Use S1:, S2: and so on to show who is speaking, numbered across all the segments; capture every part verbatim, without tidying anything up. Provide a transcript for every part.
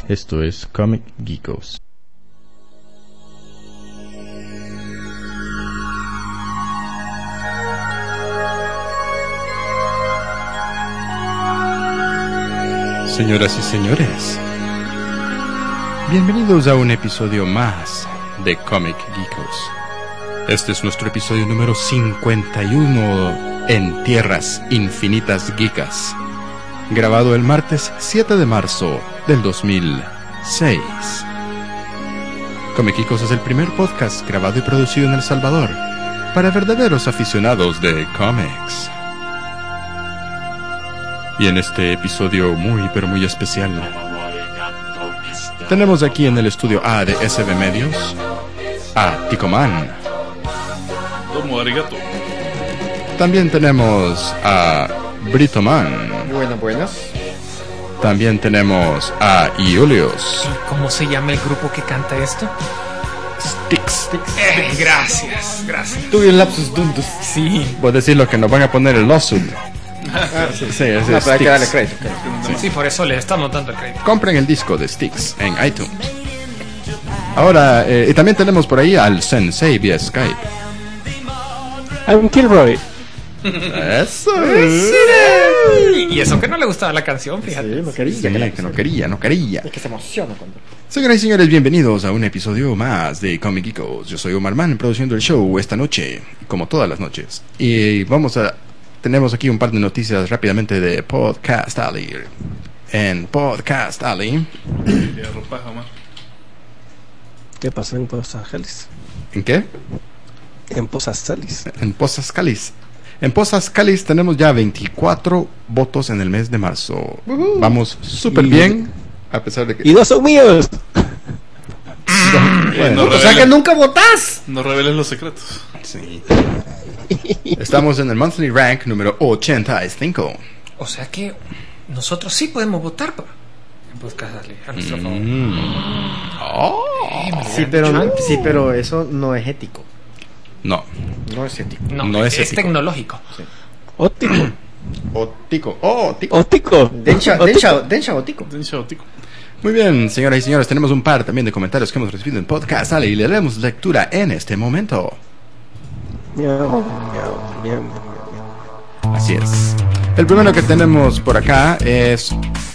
S1: Esto es Comic Geekos. Señoras y señores, bienvenidos a un episodio más de Comic Geekos. Este es nuestro episodio número cincuenta y uno en Tierras Infinitas Geekas, grabado el martes siete de marzo del dos mil seis. Comic Geekos es el primer podcast grabado y producido en El Salvador para verdaderos aficionados de cómics. Y en este episodio muy pero muy especial tenemos aquí en el estudio A de S B Medios a Ticoman.
S2: Tomo arigato.
S1: También tenemos a Britoman.
S3: Buenas, buenas.
S1: También tenemos a Iulius.
S4: ¿Cómo se llama el grupo que canta esto?
S1: Sticks.
S4: Eh, gracias, gracias.
S3: Tuve un lapsus duntus.
S4: Sí.
S1: Vos decís lo que nos van a poner el lawsuit.
S3: Ah, sí,
S1: Sí, es
S3: no, pero hay que darle
S1: Sticks.
S3: crédito.
S4: Sí, sí, por eso le estamos dando el crédito.
S1: Compren el disco de Sticks en iTunes. Ahora, eh, y también tenemos por ahí al Sensei vía Skype.
S5: I'm Kilroy.
S1: Eso.
S4: Y, y eso que no le gustaba la canción, fíjate.
S3: Sí, no quería.
S1: Sí, que no quería, no quería.
S3: Es que se emociona cuando...
S1: Señoras y señores, bienvenidos a un episodio más de Comic Geekos. Yo soy Omar Mann, produciendo el show esta noche, como todas las noches. Y vamos a... Tenemos aquí un par de noticias rápidamente de Podcast Alley. En Podcast Alley...
S2: Y arropa, Omar.
S5: ¿Qué pasó en Posas Calis?
S1: ¿En qué?
S5: En Posas Calis.
S1: En Posas Calis. En Posas Calis tenemos ya veinticuatro votos en el mes de marzo.
S3: Uh-huh.
S1: Vamos súper
S5: Y-
S1: bien, a pesar de que...
S5: Y dos son míos.
S1: Bueno,
S2: no
S3: O sea que
S2: reveles,
S3: nunca votás.
S2: no reveles los secretos.
S1: sí. Estamos en el Monthly Rank número ochenta y cinco.
S4: O sea que nosotros sí podemos votar por en Podcast Alley, a nuestro favor.
S1: Mm. Oh.
S4: Eh, me lo
S3: Sí,
S4: habían
S3: pero,
S4: dicho antes.
S3: sí, pero eso no es ético.
S1: No.
S3: No es ético.
S4: No,
S1: no es
S4: es,
S1: ético.
S4: tecnológico.
S5: Ótico.
S1: Otico. Oh, Otico.
S5: Ótico.
S3: Dencha,
S5: Ótico.
S3: dencha, dencha botico.
S2: Den chaotico.
S1: Muy bien, señoras y señores, tenemos un par también de comentarios que hemos recibido en Podcast Alley y le daremos lectura en este momento.
S5: Miau, miau, miau, miau.
S1: Así es. El primero que tenemos por acá es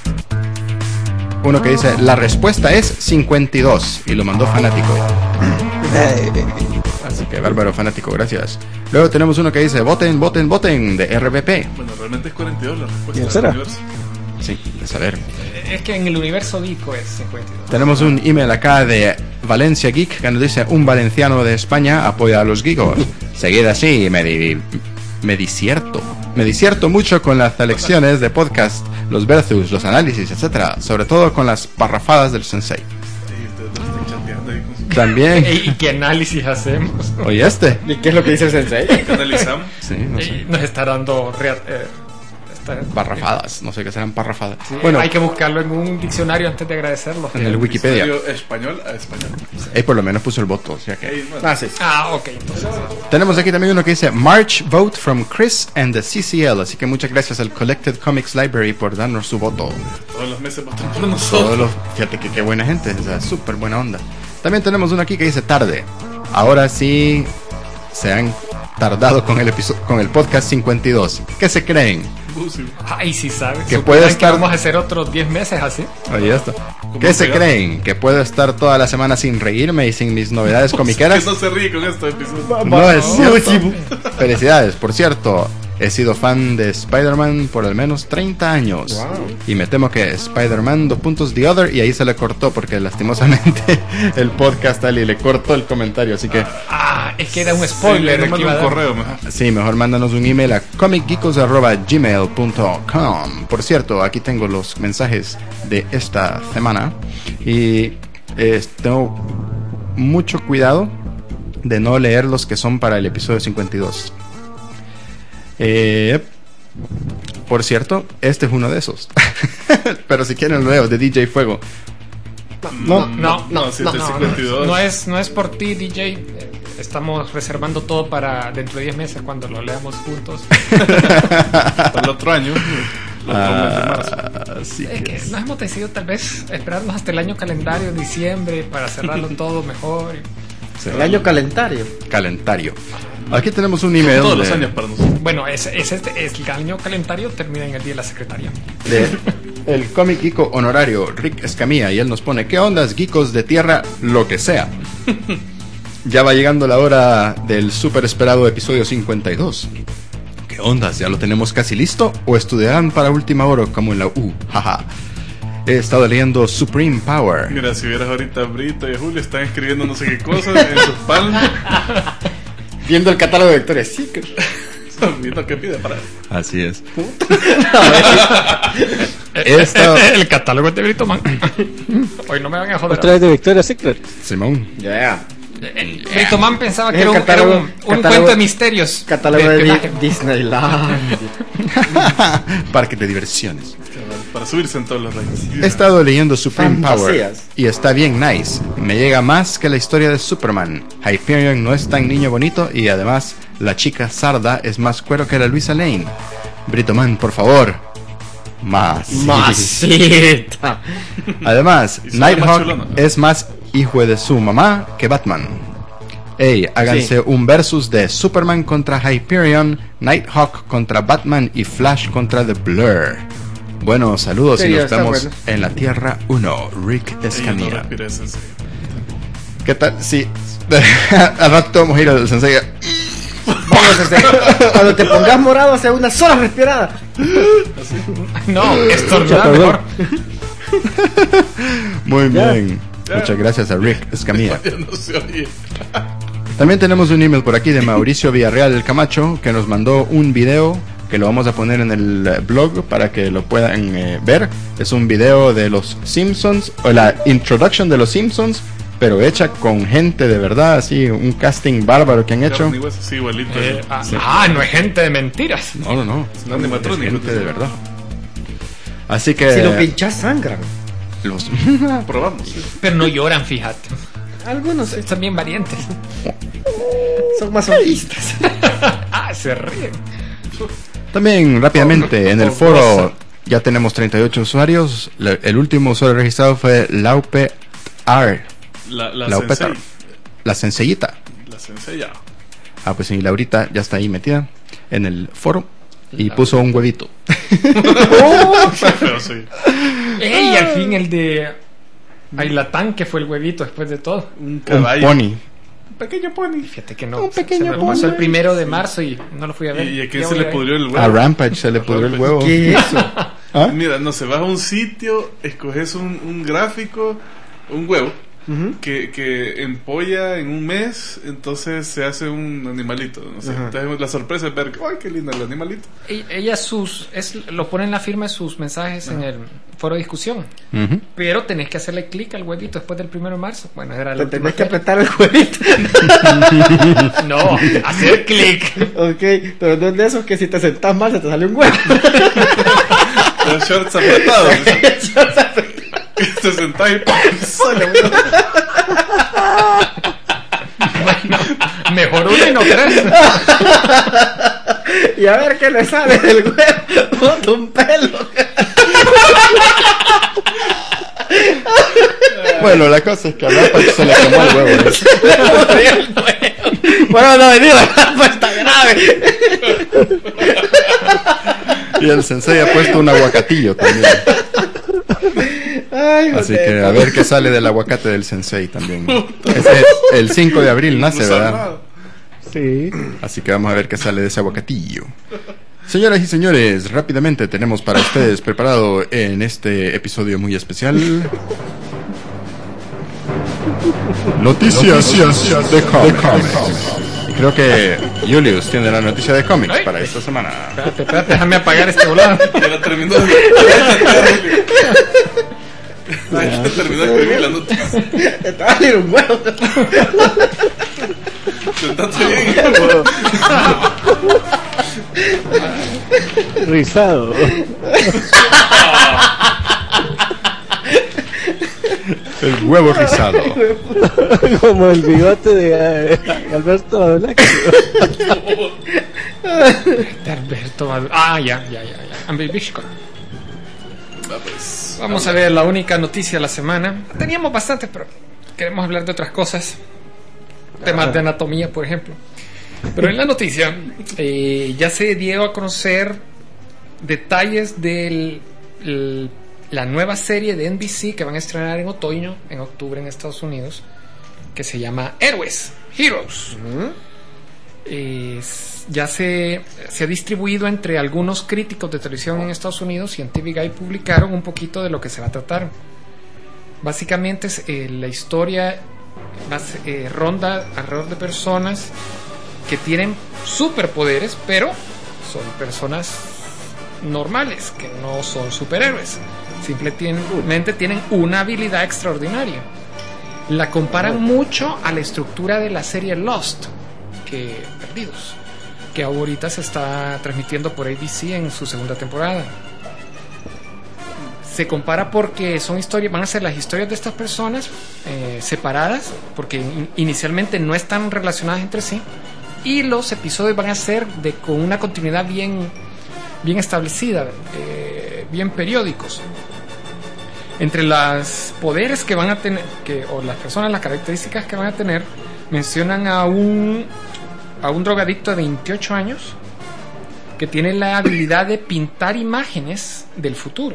S1: uno que dice: la respuesta es cincuenta y dos, y lo mandó Fanático.
S5: Eh,
S1: Así que bárbaro, Fanático, gracias. Luego tenemos uno que dice: voten, voten, voten, de R B P.
S2: Bueno, realmente es cuarenta y dos la respuesta
S5: ¿Quién
S2: del
S5: será?
S2: universo.
S1: Sí, de saber.
S4: Es que en el universo Vico es cincuenta y dos.
S1: Tenemos un email acá de Valencia Geek que nos dice: un valenciano de España apoya a los geekos. Seguid así, me, di- me disierto. Me disierto mucho con las selecciones de podcast, los versus, los análisis, etcétera. Sobre todo con las parrafadas del Sensei.
S2: Sí, ustedes no están chateando ahí con su...
S1: También...
S4: ¿Y qué análisis hacemos?
S1: Oye, este.
S3: ¿Y qué es lo que dice el sensei?
S2: ¿Qué analizamos?
S1: Sí, no sé.
S4: Eh, Nos está dando... rea- eh, está-
S1: Parrafadas, no sé qué serán parrafadas.
S4: Sí,
S1: Bueno,
S4: hay que buscarlo en un diccionario antes de agradecerlo.
S1: en el Wikipedia.
S2: Diccionario español a español.
S1: Ahí por lo menos puso el voto, o sea que...
S2: Ahí, bueno,
S3: Ah, sí.
S4: Ah, ok, entonces...
S1: Tenemos aquí también uno que dice: March vote from Chris and the C C L. Así que muchas gracias al Collected Comics Library por darnos su voto.
S2: todos los meses votan por
S1: Todos
S2: nosotros.
S1: los, fíjate que qué buena gente, o sea, súper buena onda. También tenemos uno aquí que dice: tarde. Ahora sí se han tardado con el episodio, con el podcast cincuenta y dos. ¿Qué se creen?
S2: Busi.
S4: Ay, sí sabes.
S1: Que
S4: ¿Supieran
S1: puede
S4: que
S1: estar-
S4: vamos a hacer otros diez meses así?
S1: Oye, esto. ¿Qué se
S2: pegado?
S1: creen? ¿Que puedo estar toda la semana sin reírme y sin mis novedades
S2: Que
S1: comiqueras?
S2: no se ríe con este episodio.
S1: No es cierto. Felicidades, por cierto. He sido fan de Spider-Man por al menos treinta años.
S3: Wow.
S1: Y me temo que Spider-Man, dos puntos, The Other, y ahí se le cortó porque lastimosamente el podcast Ali le cortó el comentario. Así que
S4: Ah, es que era un
S2: Sí,
S4: spoiler.
S2: le
S4: el que
S2: mando
S4: iba a
S2: un
S4: dar.
S2: correo mejor.
S1: sí, mejor mándanos un email a comic geekos arroba gmail punto com. Por cierto, aquí tengo los mensajes de esta semana. Y eh, tengo mucho cuidado de no leer los que son para el episodio cincuenta y dos. Eh, por cierto, este es uno de esos. Pero si quieren lo leo, de D J Fuego.
S4: No, no,
S2: No, si es el
S4: no,
S2: cincuenta y dos.
S4: no es, no es por ti, D J. Eh, Estamos reservando todo para dentro de diez meses cuando lo leamos juntos.
S2: Para el otro año. Los bromas de marzo.
S1: Ah, así
S4: Es
S1: que
S4: que nos hemos decidido tal vez esperarnos hasta el año calendario, diciembre, para cerrarlo todo mejor.
S3: El año calendario.
S1: calentario. Aquí tenemos un email
S2: Todos los
S1: de-
S2: años para nosotros.
S4: Bueno, es, es este, es el año calendario termina en el día de la secretaria.
S1: de el cómic geeko honorario Rick Escamilla, y él nos pone: ¿qué ondas, geekos de tierra, lo que sea? Ya va llegando la hora del super esperado episodio cincuenta y dos. ¿Qué ondas? ¿Ya lo tenemos casi listo? ¿O estudiarán para última hora como en la U? Jaja. He estado leyendo Supreme Power.
S2: Mira, si vieras ahorita a Brito y a Julio, están escribiendo no sé qué cosas en sus palmas.
S3: Viendo el catálogo de Victoria's Secret.
S2: Viendo qué pide para.
S1: Así es. He estado...
S4: El catálogo de Brito Man. Hoy no me van a joder.
S5: Otra vez de Victoria's Secret.
S1: Simón.
S3: Ya.
S4: El Brito Man pensaba
S3: Es
S4: que
S3: el
S4: era un, era
S3: catálogo-
S4: un, un
S3: catálogo-
S4: cuento de misterios.
S3: Catálogo de,
S4: espionaje.
S3: Di- Disneyland.
S1: Parque de diversiones.
S2: Para subirse en todos los reyes.
S1: He estado leyendo Supreme Power
S3: Fantasías.
S1: y está bien nice. Me llega más que la historia de Superman. Hyperion no es tan niño bonito y además la chica Sarda es más cuero que la Luisa Lane. Britoman, por favor. Más.
S3: Masita.
S1: Además,
S2: Y son más
S1: Nighthawk
S2: chulona.
S1: es más hijo de su mamá que Batman. Ey, háganse
S3: Sí.
S1: un versus de Superman contra Hyperion, Nighthawk contra Batman y Flash contra The Blur. Bueno, saludos
S3: Sí,
S1: y nos
S3: está
S1: vemos
S3: bueno.
S1: en la Tierra uno. Rick
S2: Ella no
S1: Escamilla.
S2: respira ese, sí.
S1: ¿Qué tal? Sí. Al rato vamos a ir al Sensei.
S3: Vamos a hacer. Cuando te pongas morado, hace una sola respirada.
S4: No, esto
S5: Ya,
S4: es
S5: perdón.
S4: mejor.
S1: Muy
S5: Ya.
S1: bien. Muchas gracias a Rick Escamilla.
S2: Ya no se oye.
S1: También tenemos un email por aquí de Mauricio Villarreal del Camacho, que nos mandó un video que lo vamos a poner en el eh, blog para que lo puedan eh, ver. Es un video de los Simpsons, o la introduction de los Simpsons, pero hecha con gente de verdad, así, un casting bárbaro que han hecho.
S2: Carne y hueso, sí, igualito.
S4: Eh, ah,
S2: Sí.
S4: ah, no es gente de mentiras.
S1: No, no, no.
S2: un animatrónico.
S1: Es gente de verdad. Así que...
S3: Si lo pinchas, sangran.
S1: los-
S2: Probamos. Sí.
S4: Pero no lloran, fíjate.
S3: Algunos sí,
S4: Son bien valientes.
S3: son masoquistas.
S4: Ah, se ríen.
S1: También rápidamente en el foro ya tenemos treinta y ocho usuarios. La- el último usuario registrado fue Laupe R.
S2: La, la,
S1: Laupeta.
S2: sensei.
S1: La sencillita.
S2: La sensei ya.
S1: Ah, pues sí, Laurita ya está ahí metida en el foro y
S4: Laura.
S1: puso un huevito.
S2: Pero sí.
S4: Ey, al fin el de Ailatán, que fue el huevito después de todo.
S2: Un
S1: Un
S2: caballo.
S1: pony.
S2: Un pequeño pony.
S4: Fíjate que no.
S1: Un pequeño
S4: se me
S1: pony.
S4: pasó el primero de marzo y no lo fui a ver.
S2: ¿Y a quién
S4: Ya
S2: se
S4: voy
S2: le
S4: ver.
S2: pudrió el huevo?
S1: A Rampage se le pudrió el huevo.
S3: ¿Qué es eso?
S1: ¿Ah?
S2: Mira, no se vas a un sitio, escoges un, un gráfico, un huevo,
S3: Ujú.
S2: que, que empolla en un mes, entonces se hace un animalito. No sé.
S3: Ajá.
S2: Entonces la sorpresa es ver, ¡ay, qué lindo el animalito!
S4: E- Ella sus es lo pone en la firma de sus mensajes en el foro de discusión.
S1: Ujú.
S4: Pero tenés que hacerle clic al huevito después del primero de marzo. Bueno, era la
S3: Te
S4: última
S3: tenés que
S4: fecha.
S3: apretar el huevito.
S4: No, hacer clic.
S3: Ok, pero no es de esos que si te sentás mal se te sale un huevo.
S2: Los shorts apretados. Te sentás y ¡pum! sale un huevo.
S4: Mejor uno y no tres.
S3: Y a ver qué le sale del huevo. Ponte un pelo.
S1: Bueno, la cosa es que a Rampage se le quemó el huevo. ¿eh?
S3: Bueno, no, digo, pues está grave.
S1: Y el sensei ha puesto un aguacatillo también.
S3: Ay,
S1: Así
S3: joder.
S1: que a ver qué sale del aguacate del sensei también. Ese es el cinco de abril nace,
S2: Cruz
S1: ¿verdad?
S2: armado.
S5: Sí.
S1: Así que vamos a ver qué sale de ese aguacatillo. Señoras y señores, rápidamente tenemos para ustedes preparado en este episodio muy especial noticias de cómics. Y creo que Julius tiene la noticia de cómics para esta semana.
S4: Espérate, espérate, déjame apagar este volado.
S2: Ya la terminó de Ya terminó de escribir la noticia.
S3: Te va a salir un huevo.
S2: Sentate bien.
S5: Rizado.
S1: El huevo rizado.
S5: Como el bigote de eh, Alberto Badulac.
S4: De Alberto Badu- Ah, ya, ya, ya, ya. Ambivishko.
S2: Va, pues.
S4: Vamos a ver la única noticia de la semana. Teníamos bastantes, pero queremos hablar de otras cosas. Temas de anatomía, por ejemplo. Pero en la noticia eh, ya se dio a conocer detalles de la nueva serie de N B C que van a estrenar en otoño, en octubre en Estados Unidos, que se llama Héroes, Heroes. Uh-huh. eh, ya se, se ha distribuido entre algunos críticos de televisión en Estados Unidos, y en T V Guide publicaron un poquito de lo que se va a tratar. Básicamente eh, la historia va, eh, ronda alrededor de personas que tienen superpoderes, pero son personas normales, que no son superhéroes, simplemente tienen una habilidad extraordinaria. La comparan mucho a la estructura de la serie Lost, que Perdidos, que ahorita se está transmitiendo por A B C en su segunda temporada. Se compara porque son historias, van a ser las historias de estas personas eh, separadas, porque in- inicialmente no están relacionadas entre sí, y los episodios van a ser de con una continuidad bien, bien establecida, eh, bien periódicos. Entre los poderes que van a tener, que, o las personas, las características que van a tener, mencionan a un, a un drogadicto de veintiocho años que tiene la habilidad de pintar imágenes del futuro.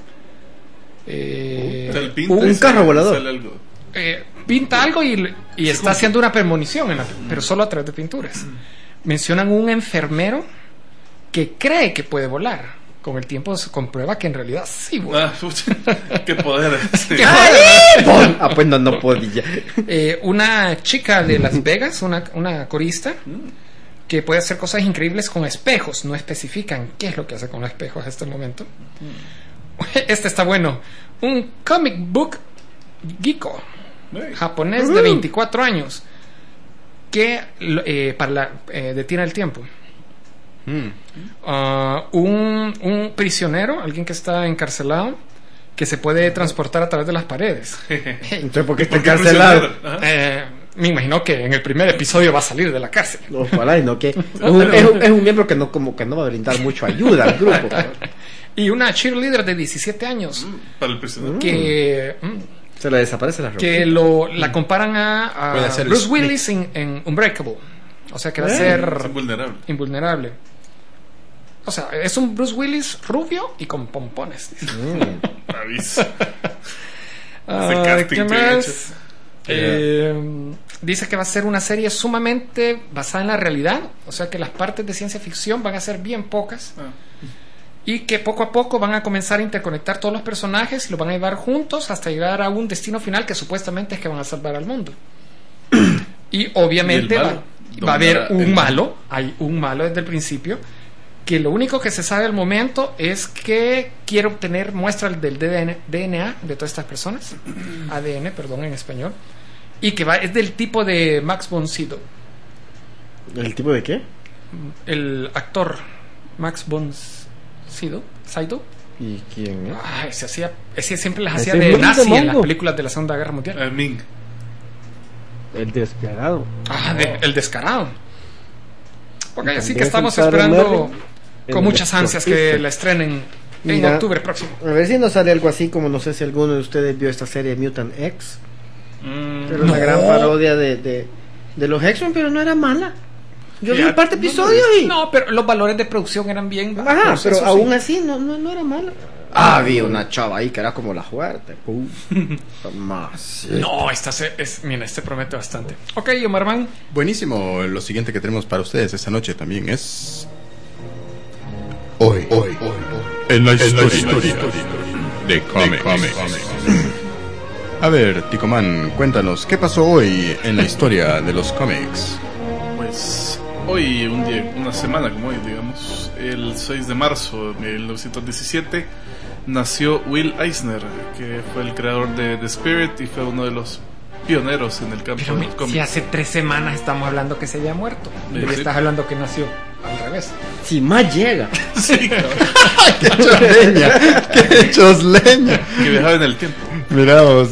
S4: Eh,
S2: un,
S3: un carro volador.
S2: Algo.
S4: Eh, pinta algo y, y está haciendo una premonición, en la, pero solo a través de pinturas. Mencionan un enfermero que cree que puede volar. Con el tiempo se comprueba que en realidad sí vuela.
S2: Ah, pucha, qué poder. Sí.
S3: Ah, pues no, no podía.
S4: Eh, una chica de Las Vegas, una, una corista, que puede hacer cosas increíbles con espejos. No especifican qué es lo que hace con los espejos hasta el momento. Este está bueno. Un comic book geeko japonés de veinticuatro años que eh, para la, eh, detiene el tiempo. Mm. Uh, un, un prisionero, alguien que está encarcelado, que se puede transportar a través de las paredes.
S3: Entonces, ¿por qué está encarcelado?
S4: Eh, me imagino que en el primer episodio va a salir de la cárcel.
S3: Ojalá, y no que es un, es, un, es un miembro que no como que no va a brindar mucho ayuda al grupo.
S4: Y una cheerleader de diecisiete años
S2: mm, para el prisionero
S4: que mm,
S3: se le desaparece la ropa.
S4: Que lo, la comparan a, a Bruce Willis en, en Unbreakable. O sea que va a ser
S2: es invulnerable.
S4: invulnerable. O sea, es un Bruce Willis rubio y con pompones.
S3: Mm.
S2: Avisa.
S4: uh, ¿Qué más? Eh, dice que va a ser una serie sumamente basada en la realidad. O sea que las partes de ciencia ficción van a ser bien pocas. Ah. Y que poco a poco van a comenzar a interconectar todos los personajes y los van a llevar juntos hasta llegar a un destino final que supuestamente es que van a salvar al mundo. Y obviamente va, va a haber un malo. Hay un malo desde el principio, que lo único que se sabe al momento es que quiere obtener muestras del D N A de todas estas personas, A D N, perdón, en español, y que va, es del tipo de Max von Sydow.
S3: ¿El tipo de qué?
S4: El actor Max von Sydow. Sydow.
S3: ¿Y quién es?
S4: Ah, ese, hacía, ese siempre las hacía de nazi de en las películas de la Segunda Guerra Mundial.
S2: El Ming.
S5: El descarado.
S4: Ah, de, el descarado. Ok, así que estamos esperando con muchas ansias que la estrenen en Mira, octubre próximo.
S3: A ver si nos sale algo así como, no sé si alguno de ustedes vio esta serie Mutant X. Mm, pero no. Una gran parodia de, de, de los X-Men, pero no era mala. Yo vi un par de episodios y...
S4: No, pero los valores de producción eran bien bajos.
S3: Ajá, pero aún sí. así no, no, no era mala. Ah, vi una chava ahí que era como la fuerte. Uh, más.
S4: No, esta se, es, mira, este promete bastante. Ok, Omarman.
S1: Buenísimo. Lo siguiente que tenemos para ustedes esta noche también es... Hoy, hoy, hoy, hoy. En la historia, en la historia de cómics. A ver, Ticoman, cuéntanos, ¿qué pasó hoy en la historia de los cómics?
S2: Pues hoy, un día, una semana como hoy, digamos, el seis de marzo de mil novecientos diecisiete, nació Will Eisner, que fue el creador de The Spirit y fue uno de los pioneros en el campo
S4: Pero
S2: de los cómics.
S4: Si hace tres semanas estamos hablando que se había muerto, y sí. estás hablando que nació al revés.
S3: Si más llega.
S2: Sí, claro.
S1: ¡Qué chosleña! ¡Qué chosleña!
S2: Que viajaba en el tiempo.
S1: Mirá vos.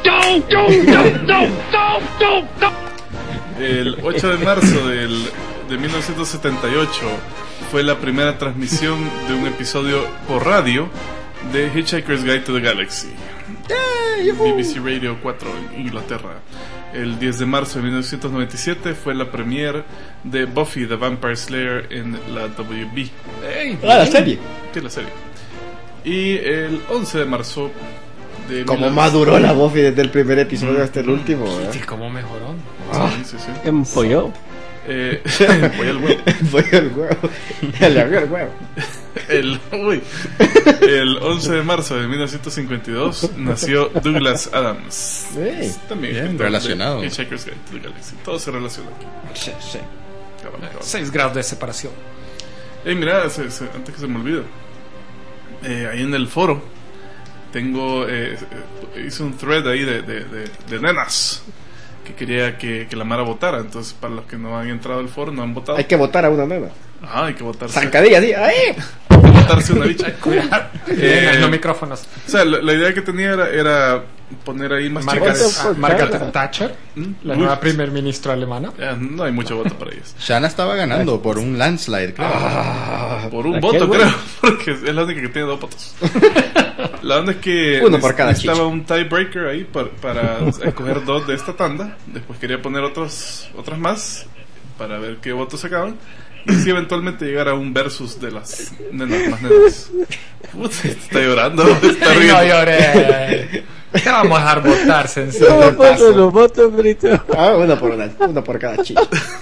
S2: El ocho de marzo del, de mil novecientos setenta y ocho fue la primera transmisión de un episodio por radio The Hitchhiker's Guide to the Galaxy. B B C Radio cuatro en Inglaterra. El diez de marzo de mil novecientos noventa y siete fue la premiere de Buffy the Vampire Slayer en la W B.
S3: Hey, ah, la serie.
S2: Sí, la serie. Y el once de marzo de
S3: como maduró la Buffy desde el primer episodio hasta el último, ¿eh?
S4: Sí, cómo mejoró.
S2: Ah, sí, sí, sí.
S5: Empolló.
S2: Eh, empolló el huevo.
S3: Empolló el huevo. Le abrió el huevo.
S2: El, uy, el once de marzo de mil novecientos cincuenta y dos nació Douglas Adams.
S3: Sí,
S2: también
S1: bien relacionado.
S2: Hitchhiker's Guide to the Galaxy. Todo se relaciona aquí.
S3: Sí, sí.
S2: Cabrón, cabrón.
S4: Seis grados de separación.
S2: Hey, mira, se, se, antes que se me olvide, eh, ahí en el foro tengo, eh, hice un thread ahí de, de, de, de nenas que quería que, que la Mara votara. Entonces, para los que no han entrado al foro, no han votado.
S3: Hay que votar a una nena.
S2: Ajá, hay que votar.
S3: Zancadilla, sí. ¡Ay!
S2: Votarse una bicha.
S4: Cuidado.
S2: Eh,
S4: en los micrófonos.
S2: O sea, la, la idea que tenía era, era poner ahí más
S4: Margaret,
S2: chicas.
S4: ah, Margaret Thatcher,
S2: ¿Mm?
S4: la
S2: Uy,
S4: nueva primer ministra alemana.
S2: ya, no hay mucho voto para ellos.
S1: Shana estaba ganando por un landslide, claro.
S3: Ah,
S2: Por un
S5: ¿a
S2: voto,
S5: qué,
S2: creo. Porque es la única que tiene dos votos. La onda es que
S3: uno por cada
S2: estaba
S3: chicha.
S2: un tiebreaker ahí para, para escoger dos de esta tanda. Después quería poner otros, otras más para ver qué votos sacaban. Y si eventualmente llegara a un versus de las nenas más nenas. Puta, está llorando. Está
S4: Ay,
S2: riendo.
S4: no lloré. Te vamos a dejar votar, sencillo.
S5: ¿Cómo paso los votos, Brito?
S3: Ah, una por una, una por cada chicha.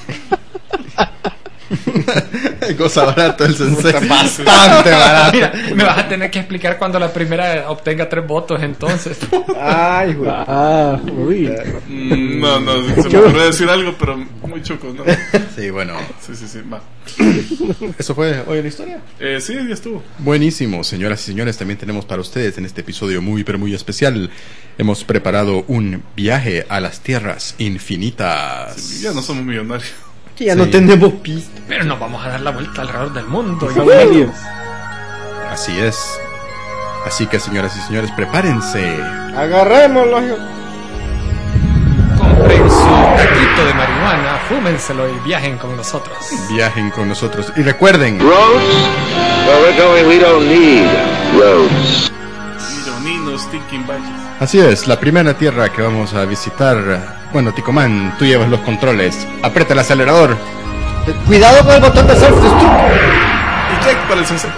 S1: Cosa barato el sensei.
S3: Bastante barato.
S4: Mira, me vas a tener que explicar cuando la primera obtenga tres votos, entonces.
S3: Ay, güey.
S5: Ah, uy.
S2: Mm, No, no, se me ocurrió decir algo, pero muy choco, ¿no?
S1: Sí, bueno.
S2: Sí, sí, sí, va.
S1: Eso fue hoy en la historia.
S2: Eh, sí, ya estuvo.
S1: Buenísimo, señoras y señores, también tenemos para ustedes en este episodio muy pero muy especial. Hemos preparado un viaje a las tierras infinitas.
S2: Sí, ya no somos millonarios.
S3: Que ya
S1: Sí.
S3: no tenemos pista.
S4: Pero nos vamos a dar la vuelta alrededor del mundo.
S5: Son varios.
S1: Así es. Así que, señoras y señores, prepárense.
S3: Agarrémoslo.
S4: Compren su taquito de marihuana, fúmenselo y viajen con nosotros.
S1: Viajen con nosotros y recuerden,
S6: Roads? Where we're going, we don't need roads.
S2: Ironinos, stinking valles.
S1: así es, la primera tierra que vamos a visitar. Bueno, Ticomán, tú llevas los controles. Aprieta el acelerador.
S3: Cuidado con el botón de self-destruct.
S2: Y clic para el sensei.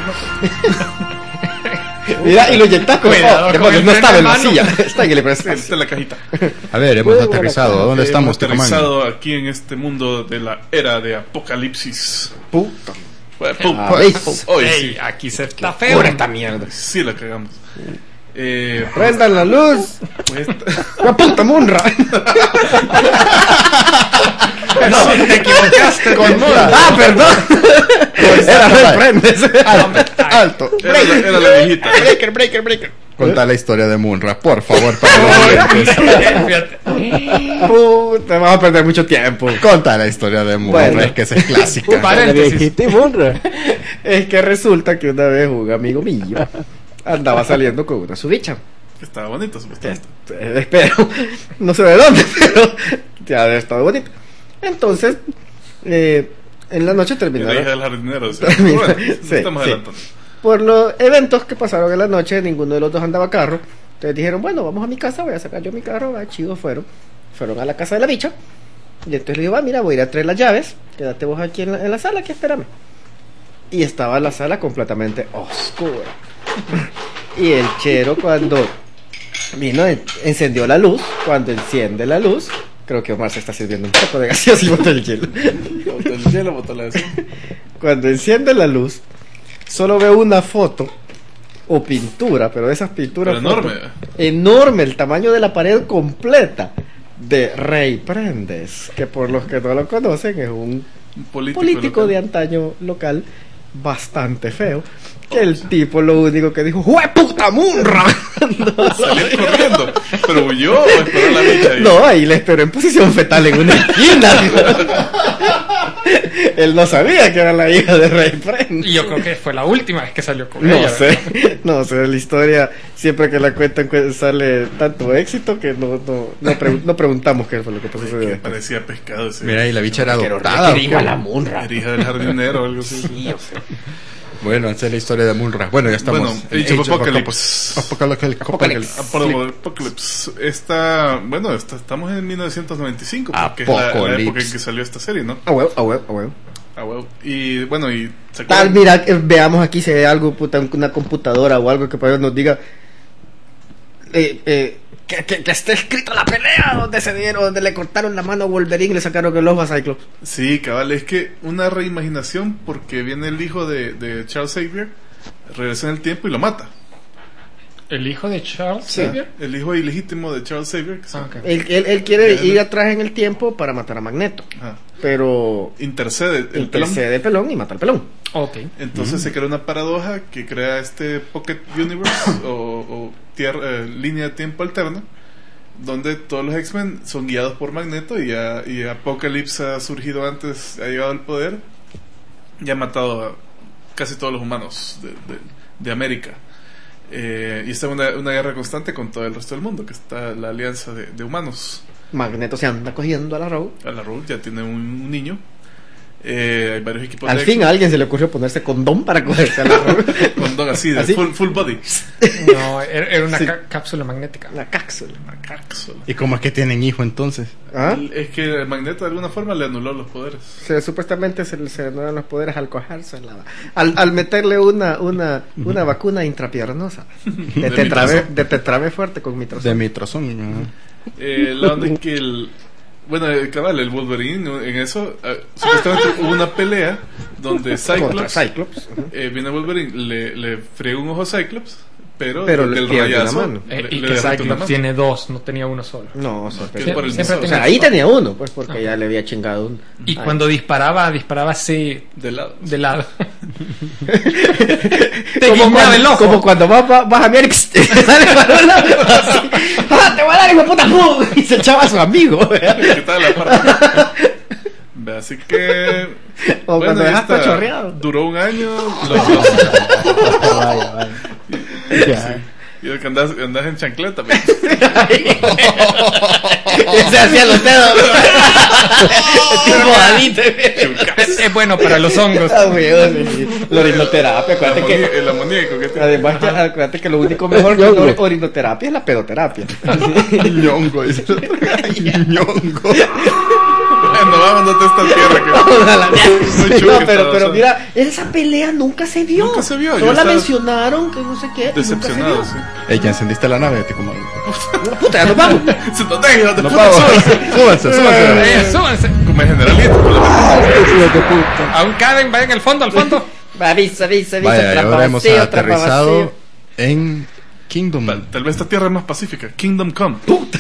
S3: Mira, y lo inyectas con
S4: Cuidado
S3: oh,
S4: con
S3: demonios,
S4: el
S3: no estaba en la
S4: freno de
S3: silla.
S4: mano.
S3: Está en el
S2: Está en la cajita.
S1: A ver, hemos
S5: Muy buena
S1: aterrizado.
S5: cara.
S1: ¿Dónde
S2: Hemos
S1: estamos, Ticomán?
S2: aterrizado aquí en este mundo de la era de apocalipsis.
S3: Puta.
S2: Bueno, pum,
S3: Ah,
S2: pum,
S3: ¿veis?
S2: pum. Hoy
S4: Ey,
S2: sí,
S4: aquí se está feo.
S3: Pura esta mierda.
S2: sí la cagamos. Eh,
S3: Prendan la luz.
S2: pues,
S3: ¡La puta munra!
S4: No, te equivocaste.
S1: Con Nora.
S3: ¡Ah, perdón! Era
S1: Rafael.
S3: reprendes.
S1: Alto.
S2: era, la, era la viejita.
S3: Breaker, breaker, breaker.
S1: Contá la historia de Munra, por favor, para los oyentes.
S4: Fíjate.
S3: Puta, vamos a perder mucho tiempo.
S1: Contá la historia de Munra,
S3: Bueno.
S1: es que esa es clásica.
S5: La
S4: Paréntesis.
S5: viejita y monra.
S3: Es que resulta que una vez un amigo mío andaba saliendo con una subicha.
S2: Estaba bonito, supuestamente.
S3: Eh, espero, no sé de dónde, pero ya debe estar bonito. Entonces, eh, en la noche
S2: La
S3: terminaron.
S2: hija del jardinero. O sea,
S3: Termina-
S2: bueno,
S3: sí,
S2: estamos
S3: sí.
S2: adelantando.
S3: Por los eventos que pasaron en la noche, ninguno de los dos andaba carro. Entonces dijeron, bueno, vamos a mi casa, voy a sacar yo mi carro. Va, chicos, fueron. Fueron a la casa de la bicha. Y entonces le digo, va, mira, voy a ir a traer las llaves. Quédate vos aquí en la, en la sala, aquí espérame. Y estaba la sala completamente oscura. Y el chero cuando vino, en- encendió la luz. Cuando enciende la luz, creo que Omar se está sirviendo un poco de gaseosa y botó el hielo.
S2: Botó el cielo, botó la de
S3: Cuando enciende la luz, solo veo una foto o pintura, pero de esas pinturas
S2: Pero enorme.
S3: foto- enorme, el tamaño de la pared completa de Rey Prendes, que por los que no lo conocen es un
S2: Un político,
S3: político
S2: local.
S3: de antaño local bastante feo, que el tipo lo único que dijo, ¡jue puta munra!
S2: Salió corriendo. Pero huyó o esperó la bicha ahí.
S3: No, ahí le esperó en posición fetal en una esquina. Él no sabía que era la hija de Rey Prendes.
S4: Y yo creo que fue la última vez que salió con
S3: No
S4: ella.
S3: sé, no sé, la historia siempre que la cuentan cu- sale tanto éxito que no, no, no, pre- no preguntamos qué fue lo que pasó.
S2: Que parecía pescado ese.
S1: Mira, y la bicha era
S3: Pero
S1: adoptada.
S3: Rey quería la munra.
S2: Era hija del jardinero o algo así.
S3: Sí, o sea.
S1: Bueno, esa es la historia de Munra. Bueno, ya estamos.
S2: Bueno,
S1: en
S2: Age of
S1: Apocalypse.
S2: Apocalypse.
S1: Apocalypse.
S2: Apolo- Apocalypse. Está, bueno, está, estamos en mil novecientos noventa y cinco, porque es la, la
S1: Apocalypse.
S2: época en que salió esta serie, ¿no?
S3: Ah, huevo, ah, huevo, ah, huevo.
S2: Ah, huevo. Y bueno, y ¿se
S3: Tal,
S2: acuerdan?
S3: mira, eh, veamos aquí si hay algo, puta, una computadora o algo que para nos diga eh, eh, que, que, que esté escrito la pelea donde se dieron, donde le cortaron la mano a Wolverine y le sacaron el ojo a Cyclops.
S2: Sí, cabal, es que una reimaginación porque viene el hijo de, de Charles Xavier, regresa en el tiempo y lo mata.
S4: El hijo de Charles
S3: Sí.
S4: Xavier.
S2: El hijo ilegítimo de Charles Xavier. Que se-
S4: Ah, ok.
S3: Él, él, él quiere
S2: Ya,
S3: ir
S2: no.
S3: atrás en el tiempo para matar a Magneto,
S2: Ajá.
S3: pero
S2: Intercede el pelón.
S3: intercede de pelón y mata al pelón.
S4: Ok.
S2: Entonces se crea una paradoja que crea este Pocket Universe o, o tierra, eh, línea de tiempo alterna, donde todos los X-Men son guiados por Magneto y, a, y Apocalypse ha surgido antes, ha llegado al poder y ha matado a casi todos los humanos de, de, de América. Eh, y está en una, una guerra constante con todo el resto del mundo, que está la alianza de, de humanos.
S3: Magneto se anda cogiendo a la Rogue.
S2: A la Rogue ya tiene un, un niño. Eh, hay varios equipos
S3: Al
S2: de
S3: fin
S2: X-Men
S3: a alguien se le ocurrió ponerse condón para cogerse a la Rogue.
S2: con don así, de
S3: ¿Así?
S2: Full, full body.
S4: No, era, era una
S3: Sí.
S4: ca- cápsula magnética.
S3: La cápsula.
S2: Una cápsula.
S1: ¿Y cómo es que tienen hijo entonces?
S3: ¿Ah?
S2: Es que el Magneto de alguna forma le anuló los poderes.
S3: Se, supuestamente se le se le dan los poderes al cogerse la- al, al meterle una una una vacuna intrapiernosa de
S2: De
S3: tetrabe
S2: mitrozón.
S3: de tetrabe fuerte con
S1: De
S3: mitrozón.
S1: mitrozón. ¿no?
S2: Eh, la onda es que el. Bueno, el cabal, el Wolverine, en eso, eh, supuestamente hubo una pelea donde
S3: Contra
S2: Cyclops,
S3: Cyclops. Ujú.
S2: eh, viene Wolverine, le, le friega un ojo a Cyclops, pero,
S3: Pero le
S2: del
S3: pierde una
S2: rayazo
S3: mano.
S2: le,
S4: Eh,
S2: le
S4: y que
S2: derrite una
S4: Cyclops
S2: mano.
S4: tiene dos, no tenía uno solo.
S3: No, o sea,
S2: Que
S3: pero-
S2: por el
S4: Siempre
S2: mismo-
S3: o sea,
S4: tenía-
S3: ahí tenía uno, pues porque
S4: Ah.
S3: ya le había chingado un.
S4: Y
S3: Ay.
S4: cuando disparaba, disparaba así
S2: de lado.
S4: de lado.
S3: Te
S4: guiñaba
S3: como, cuando,
S4: el ojo.
S3: como cuando vas, vas, vas a mirar y pss, te sale para un lado, así. ¡Ah, te voy a dar, hijo de puta! ¡pum! Y se echaba a su amigo.
S2: ¿Qué tal la parte? Ve, Así que.
S3: O cuando
S2: y
S3: dejas
S2: esta
S3: pachorreado.
S2: Duró un año. Los dos.
S5: Vaya, vaya. Ya.
S2: Y el que andas, andas en chancleta, pues.
S3: Y se hacía los dedos. Tipo Dadito.
S4: es, es bueno para los hongos.
S3: Ah, weón, sí. La orinoterapia,
S2: El
S3: acuérdate
S2: amoni-
S3: que.
S2: el amoníaco que tiene.
S3: Además, que, acuérdate que lo único mejor que la or- orinoterapia es la pedoterapia.
S1: Ñongo, dice el otro. Ñongo.
S2: Bueno, vámonos de esta tierra que. Muy
S3: No,
S2: chulo,
S3: pero,
S2: todo,
S3: pero
S2: o sea,
S3: mira, esa pelea nunca se vio.
S2: Nunca se vio, yo
S3: Solo la
S2: estaba
S3: mencionaron, que no sé qué. y nunca se
S2: Decepcionado,
S3: vio.
S2: sí.
S1: Ey, ya encendiste la nave, te como.
S3: Puta, ya nos vamos.
S2: Se nos deja, de
S1: Nos
S2: puta
S1: vamos.
S2: sola.
S1: Súbanse, súbanse.
S4: Eh, súbanse.
S2: Como el generalito, por la verdad.
S5: Hijos de puta.
S4: Aún caben, vayan al fondo, al fondo.
S3: Avisa, avisa, avisa.
S1: Vaya, y
S3: trampa
S1: ahora hemos
S3: vacío, trampa
S1: aterrizado
S3: vacío.
S1: en Kingdom.
S2: Tal, tal vez esta tierra es más pacífica. Kingdom Come.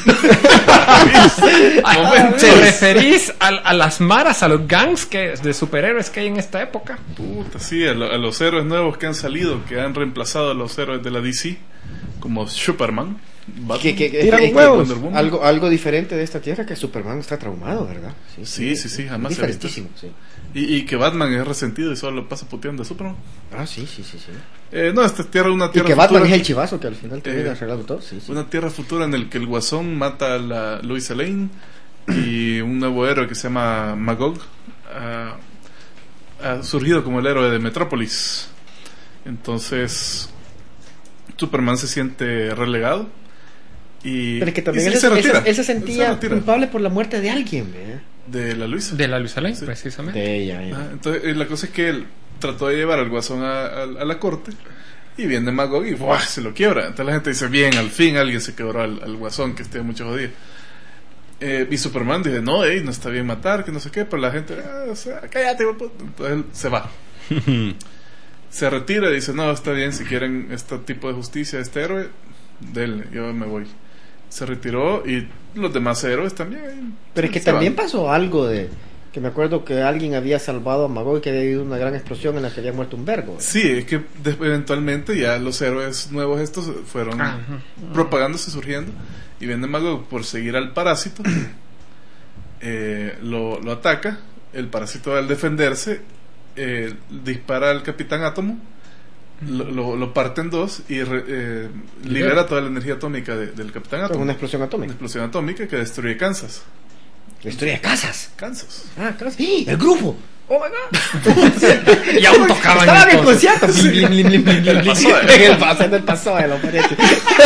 S4: Ah, ¿te referís a, a las maras, a los gangs que, de superhéroes que hay en esta época?
S2: Puta, sí, a, lo- a los héroes nuevos que han salido, que han reemplazado a los héroes de la D C, como Superman, Batman.
S3: Que, que, que-
S5: Tiran
S3: que-
S5: huevos.
S2: Wonder Woman.
S3: Algo, algo diferente de esta tierra, que Superman está traumado, ¿verdad?
S2: Sí, sí, sí, jamás se ha visto
S3: Diferentísimo, sí.
S2: Y, y que Batman es resentido y solo pasa puteando a Superman.
S3: Ah, sí, sí, sí, sí.
S2: Eh, no, esta tierra es una
S3: Y
S2: tierra
S3: que
S2: futura.
S3: Batman es el chivazo que al final termina
S2: Eh,
S3: arreglando todo. Sí, sí.
S2: Una tierra futura en el que el Guasón mata a la Lois Lane y un nuevo héroe que se llama Magog ha, ha surgido como el héroe de Metrópolis. Entonces Superman se siente relegado y,
S3: Pero es que también
S2: y
S3: él,
S2: se,
S3: se,
S2: se
S3: él se-
S2: retira.
S3: él se sentía
S2: retira
S3: culpable por la muerte de alguien, ¿verdad?
S2: de la Luisa.
S4: De la Luisa Lane,
S2: Sí.
S4: precisamente.
S3: De ella, ella.
S2: Ah, entonces eh, la cosa es que él trató de llevar al Guasón a, a- a la corte y viene Magog y ¡buah! Se lo quiebra. Entonces la gente dice, bien, al fin alguien se quebró al, al Guasón que esté mucho jodido. Eh, y Superman dice, no, ey, no está bien matar, que no sé qué, pero la gente, ah, o sea, cállate, guapo. Entonces él se va. Se retira y dice, no, está bien, si quieren este tipo de justicia, este héroe, denle, yo me voy. Se retiró y los demás héroes también.
S3: Pero es que
S2: se
S3: también
S2: van.
S3: pasó algo de... Que me acuerdo que alguien había salvado a Magog y que había habido una gran explosión en la que había muerto un vergo. ¿verdad?
S2: Sí, es que de- eventualmente ya los héroes nuevos estos fueron
S4: Ajá.
S2: propagándose, surgiendo. Y viene Magog por seguir al parásito. eh, lo, lo ataca. El parásito al defenderse eh, dispara al Capitán Átomo. Lo, lo, lo parte en dos y re- eh, libera toda la energía atómica de- del Capitán
S3: Con
S2: Átomo.
S3: una explosión
S2: Una
S3: atómica.
S2: explosión atómica que destruye Kansas.
S3: Destruye casas.
S2: Kansas.
S3: Ah, casas. ¡Ah! ¡El grupo! Oh my god.
S4: Y aún tocaban.
S3: Estaba bien
S4: entonces.
S3: concierto.
S2: Sí.
S3: Blim, blim, blim, blim, blim, blim.
S2: pasoe.
S3: En el paso, en el paso de los mariachis.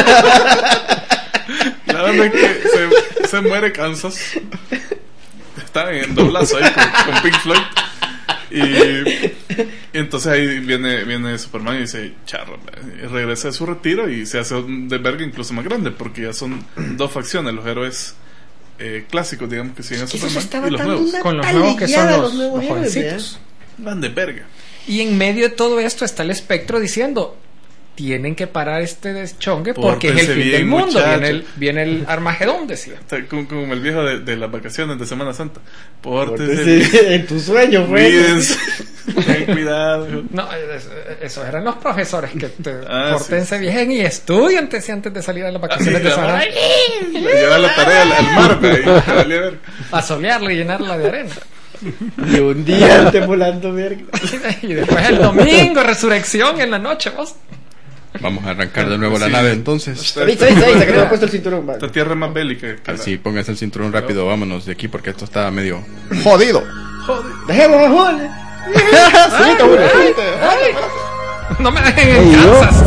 S2: La verdad es que se, se muere Kansas. Está en doblazo ahí con, con Pink Floyd. Y, y entonces ahí viene, viene Superman y dice, charro, y regresa de su retiro y se hace un desvergue incluso más grande, porque ya son dos facciones, los héroes eh, clásicos, digamos, que siguen a
S3: Eso se
S2: Superman,
S3: estaba
S2: y los
S3: dando
S2: nuevos.
S3: una
S4: Con los nuevos que son
S3: paliada,
S4: los,
S3: nuevos
S4: los
S3: héroes,
S4: jovencitos.
S2: Van de verga.
S4: Y en medio de todo esto está el espectro diciendo: tienen que parar este deschongue porque es el
S2: Pórtense
S4: fin
S2: bien,
S4: del mundo.
S2: muchachos.
S4: Viene el, viene el Armagedón, decía.
S2: Está como, como el viejo de, de las vacaciones de Semana Santa. Pórtense
S3: Entonces,
S2: bien,
S3: en tu sueño, güey.
S2: cuídense, ten cuidado.
S4: No, es- esos eran los profesores que te
S2: Ah,
S4: portense bien y estudien antes antes de salir a las vacaciones
S2: Ah,
S4: de
S2: sí,
S4: Semana
S2: Le lleva la tarea al, al mar, güey, y te valía ver.
S4: a solearla y llenarla de arena.
S3: Y un día antes volando, verga.
S4: Y después el domingo, resurrección en la noche, vos.
S1: Vamos a arrancar de nuevo la
S2: Sí.
S1: nave entonces.
S2: Está-
S3: Avisa, avisa, avisa, que no me he puesto el cinturón. va.
S2: Esta tierra es más bélica que la-
S1: Así, pónganse el cinturón rápido, vámonos de aquí porque esto está medio jodido.
S2: Joder.
S3: Dejemos a Jole. Subite, Jole, subite.
S4: No me dejen en
S5: Ey, yo.
S4: Kansas.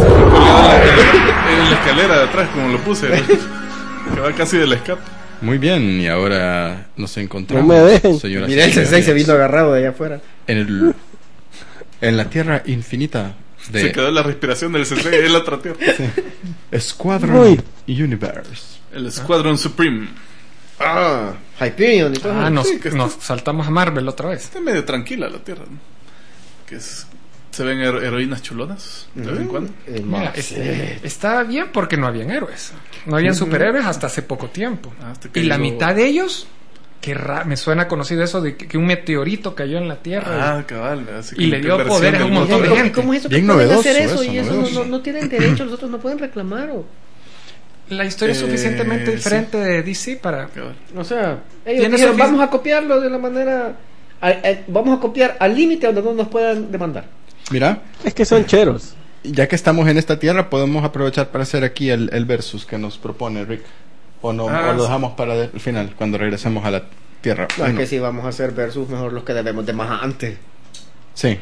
S2: En la escalera de atrás, como lo puse, que va casi del escape.
S1: Muy bien, y ahora nos encontramos,
S5: No me dejen.
S1: señoras
S3: Mira, el
S1: y
S3: sensei se
S1: señores,
S3: vino agarrado de allá afuera.
S1: en, el, en la tierra infinita
S2: Se
S1: de
S2: quedó la respiración del sensei en la otra tierra.
S1: Squadron
S5: Uy.
S1: Universe.
S2: El Squadron Supreme.
S3: Ah, Hyperion y todo.
S4: Ah, nos,
S2: Sí, que
S4: nos saltamos a Marvel otra vez.
S2: Está medio tranquila la tierra, ¿no? Que es, se ven hero- heroínas chulonas de vez en cuando.
S3: Eh,
S4: Mira,
S3: más,
S4: es-
S3: eh.
S4: está bien porque no habían héroes. No habían superhéroes hasta hace poco tiempo.
S2: Ah, hasta que
S4: Y la
S2: llegó-
S4: mitad de ellos, que ra- me suena conocido eso de que, que un meteorito cayó en la Tierra.
S2: Ah, cabal. Así
S4: Y le dio
S2: versión
S4: poderes a
S2: del
S4: un montón de
S2: mundo.
S4: gente.
S3: ¿Cómo es eso?
S1: Bien
S3: que pueden
S1: novedoso
S3: hacer eso,
S1: eso,
S3: y eso no,
S1: novedoso.
S3: no, no tienen derecho, los otros no pueden reclamar. O,
S4: La historia es
S2: Eh,
S4: suficientemente
S2: sí.
S4: diferente de D C para...
S2: Cabal.
S3: o sea, ellos
S4: Tiene
S3: dijeron,
S4: sufic-
S3: vamos a copiarlo de la manera... a- a- vamos a copiar al límite donde no nos puedan demandar.
S1: Mira,
S5: Es que son cheros.
S1: ya que estamos en esta tierra, podemos aprovechar para hacer aquí el, el versus que nos propone Rick. O, no,
S2: Ah,
S1: o lo
S2: sí.
S1: dejamos para el final, cuando regresemos a la tierra.
S3: No,
S1: Bueno,
S3: es que si vamos a hacer versus, mejor los que debemos de más antes.
S1: sí,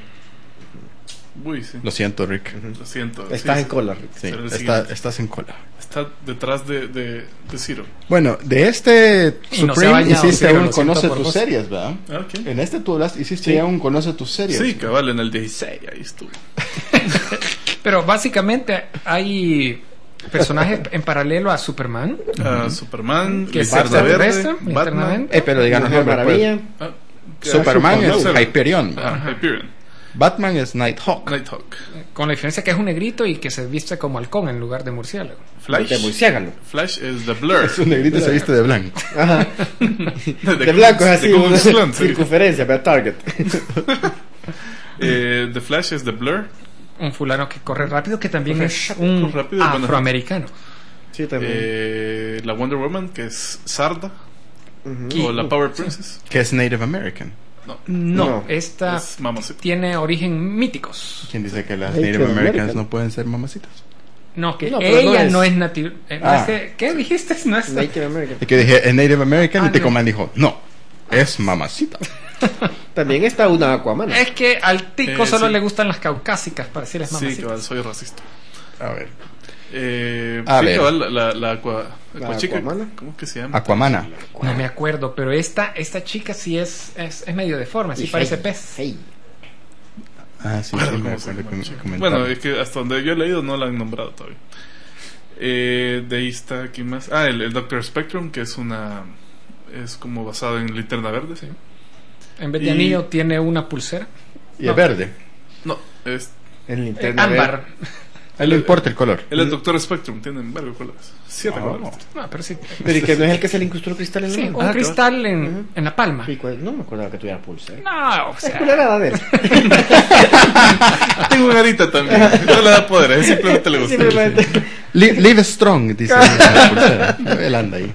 S2: Uy, sí.
S1: lo siento, Rick.
S2: Lo siento.
S3: Estás
S2: sí,
S3: en cola, Rick.
S1: Sí,
S2: Será el
S1: está-
S2: siguiente.
S1: estás en cola.
S2: Está detrás de, de, de Zero.
S1: Bueno, de este
S4: Y no se ha
S1: Supreme
S4: bañado,
S1: hiciste
S4: Ciro,
S1: un
S4: lo siento
S1: Conoce
S4: por
S1: tus
S4: vos.
S1: series, ¿verdad?
S2: Ah, ok.
S1: En este tú hablas- hiciste
S3: Sí.
S1: ya un Conoce tus series.
S2: Sí, cabal, en el dieciséis, ahí estuvo.
S4: Pero básicamente hay personajes en paralelo a Superman.
S2: Ah, Superman,
S4: Que
S2: Linterna
S4: se
S2: Verde,
S4: regresa
S2: Batman.
S4: internamente.
S1: Eh, pero díganos
S3: Mujer
S1: nombre, pues.
S3: Maravilla.
S2: Ah, que-
S1: Superman
S2: ah,
S1: es
S2: Superman.
S1: Hyperion.
S2: Ajá, Hyperion.
S1: Batman es Nighthawk.
S2: Nighthawk.
S4: Con la diferencia que es un negrito y que se viste como halcón en lugar de murciélago.
S2: Flash.
S3: De murciélago.
S2: Flash es The Blur.
S1: Su negrito se viste de blanco.
S3: Ajá.
S2: De,
S3: De blanco es así,
S2: de Ku
S3: una
S2: Klux Klan, sí.
S3: circunferencia, pero target.
S2: Eh, The Flash es The Blur.
S4: Un fulano que corre rápido que también
S2: Corre
S4: es
S2: rápido,
S4: un
S2: corre rápido, bueno.
S4: afroamericano.
S3: Sí, también.
S2: Eh, la Wonder Woman, que es Sarda.
S3: Ujú.
S2: O la Power Princess.
S1: Que es Native American.
S2: No,
S4: No,
S3: No,
S4: esta
S2: es mamacita.
S4: tiene origen míticos.
S1: ¿Quién dice que las
S5: Native
S1: Native Americans
S5: American.
S1: no pueden ser mamacitas?
S4: No, que
S3: No, pero
S4: ella
S3: no
S4: no
S3: es-
S4: es, nativa. eh, no
S1: Ah.
S4: es que- ¿Qué dijiste? No es
S3: Native American.
S1: Es que dije es Native American
S4: Ah,
S1: y te
S4: no.
S1: coman dijo, no, es mamacita.
S3: También está una Aquaman.
S4: Es que al tico
S2: Eh,
S4: solo
S2: sí.
S4: le gustan las caucásicas para decirles
S2: Sí,
S4: mamacitas.
S2: cabal, soy racista.
S1: A ver.
S2: Eh,
S1: A
S2: sí,
S1: ver.
S2: cabal, la, la, la, aqua,
S3: ¿La
S2: aquachica,
S3: Aquamana?
S2: ¿cómo que se llama?
S1: Aquamana.
S4: No me acuerdo, pero esta esta chica sí es es, es medio deforme, sí
S3: Y
S4: parece
S3: hey,
S4: pez.
S3: hey.
S1: Ah, sí,
S2: Bueno,
S1: sí, me
S2: ¿cómo se
S1: acuerdo
S2: llama
S1: que
S2: la
S1: me
S2: chica?
S1: comentaron.
S2: Bueno, es que hasta donde yo he leído no la han nombrado todavía. Eh, de ahí está, ¿quién más? Ah, el, el Doctor Spectrum, que es una... Es como basado en Linterna Verde.
S4: Sí. En vez de
S2: Y-
S4: anillo tiene una pulsera.
S1: Y es verde.
S2: No, es...
S3: En
S4: Eh,
S3: linterna
S4: ámbar.
S1: A él le importa el color.
S2: Él es Doctor Spectrum, tienen varios colores. Siete
S1: Oh.
S2: colores.
S4: No, pero sí.
S3: Pero ¿y que no es el que se le incrustó el cristal en la
S4: Sí,
S3: mano?
S4: un
S2: Ah,
S4: cristal en,
S3: Ujú.
S4: en la palma.
S3: Sí, pues, no me acordaba que tuviera pulsera.
S4: No, o
S3: Es
S4: sea,
S3: culerada de él.
S2: Tengo una garita también. No le da poder, él simplemente le gusta.
S3: Simplemente.
S1: Li- live strong, dice la pulsera. Él anda ahí.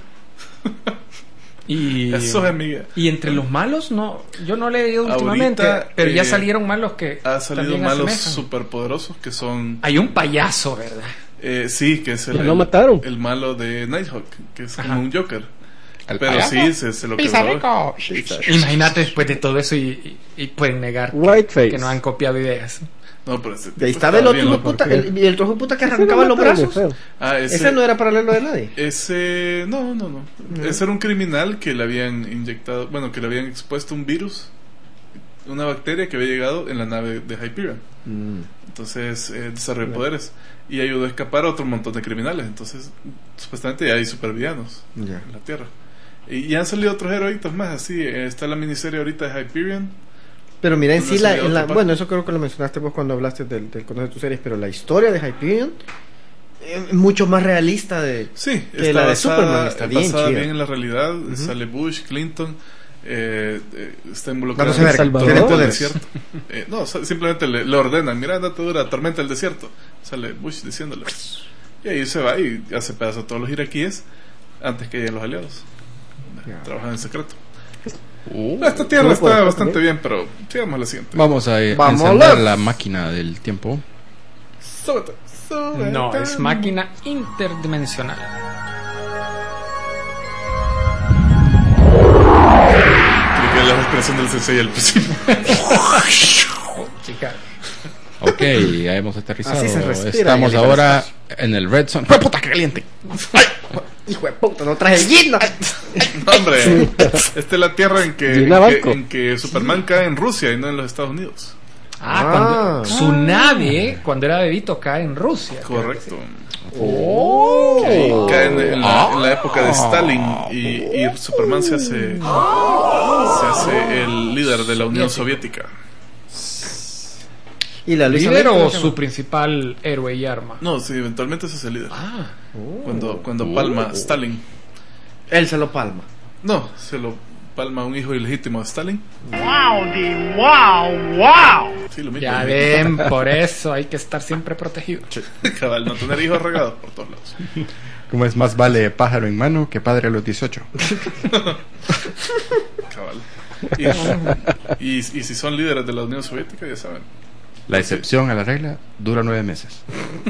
S4: y
S2: Eso es amiga.
S4: y entre los malos no, yo no le he leído
S2: Ahorita,
S4: últimamente, pero ya
S2: eh,
S4: salieron malos que
S2: Ha salido
S4: también
S2: malos
S4: asemejan.
S2: superpoderosos que son...
S4: Hay un payaso, ¿verdad?
S2: Eh, sí, que es el,
S5: Ya lo mataron.
S2: el malo de Nighthawk, que es como
S4: Ajá.
S2: un Joker.
S1: El
S2: Pero
S1: payaso.
S2: sí, se, se lo
S4: Pizza
S2: quedó.
S4: rico. Imagínate después de todo eso y, y, y pueden negar
S5: Whiteface.
S4: que no han copiado ideas.
S2: No, pero ese
S3: Y ahí
S2: tipo
S3: estaba el otro
S2: bien
S3: hijo de
S2: loco.
S3: puta, el, y el otro hijo de puta que
S5: Ese
S3: arrancaba
S5: no
S3: los
S5: mata de
S3: brazos.
S5: feo.
S2: Ah, ese,
S3: Ese no era paralelo de nadie.
S2: Ese, no, no, no. Ese era un criminal que le habían inyectado, bueno, que le habían expuesto un virus, una bacteria que había llegado en la nave de Hyperion. Entonces eh, desarrolló poderes y ayudó a escapar a otro montón de criminales. Entonces, supuestamente ya hay supervillanos
S3: Ya.
S2: en la Tierra. Y ya han salido otros heroitos más, así. eh, Está la miniserie ahorita de Hyperion.
S3: Pero mira, en
S2: No
S3: sí,
S2: se
S3: la,
S2: ve
S3: en
S2: otra
S3: la-
S2: parte.
S3: bueno, eso creo que lo mencionaste vos cuando hablaste del, del conocer tus series, pero la historia de Hyperion es mucho más realista de...
S2: Sí,
S3: Que
S2: está
S3: la de
S2: basada,
S3: Superman está bien
S2: basada
S3: chida.
S2: bien en la realidad. Sale Bush, Clinton, eh, eh, está involucrado
S3: Dándose verga,
S2: tormenta
S5: tiene
S2: del
S3: poderes.
S2: desierto. Eh, no, sa- simplemente le, le ordenan, mira, andate dura, tormenta del desierto. Sale Bush diciéndole. Y ahí se va y hace pedazo a todos los iraquíes antes que lleguen los aliados.
S3: Ya.
S2: Trabajan en secreto.
S1: Uh,
S2: Esta tierra
S5: no
S2: está
S5: puede,
S2: bastante
S5: ¿no?
S2: bien, pero sigamos a la siguiente.
S1: Vamos a eh,
S3: Vamos
S1: encender
S3: a-
S1: la máquina del tiempo.
S2: Súbete, súbete.
S4: No, es máquina interdimensional.
S2: Creo que es la expresión del sensei y el pésimo.
S4: Chica.
S1: Ok, ya hemos aterrizado.
S3: Así se respira
S1: Estamos
S3: en el
S1: ahora en el Red Zone. ¡Jue puta, qué caliente!
S3: Hijo de puta, no traje guinda.
S2: No, hombre, esta es la tierra en que, en
S5: Llena
S2: que,
S5: banco.
S2: en que Superman cae en Rusia y no en los Estados Unidos.
S4: Ah,
S3: Ah.
S4: cuando su nave, cuando era bebito, cae en Rusia. creo que
S2: Correcto.
S4: sí.
S2: Que cae en, en la, en la época de Stalin y, y Superman se hace se hace el líder de la Unión Soviética.
S3: Y la Luisa
S4: ¿Líder
S3: May, ¿cómo
S4: o
S3: se llama?
S4: su principal héroe y arma?
S2: No, sí, eventualmente se hace el líder.
S4: Ah,
S2: Cuando, cuando palma Stalin.
S3: Él se lo palma.
S2: No, se lo palma un hijo ilegítimo de Stalin.
S7: Wow, di wow, wow.
S2: Sí, lo mismo.
S4: ya ven, por eso hay que estar siempre protegido.
S2: Cabal, no tener hijos regados por todos lados.
S1: Como es más vale pájaro en mano que padre a los dieciocho.
S2: Cabal. Y, y, y si son líderes de la Unión Soviética, ya saben.
S1: La excepción a la regla dura nueve meses.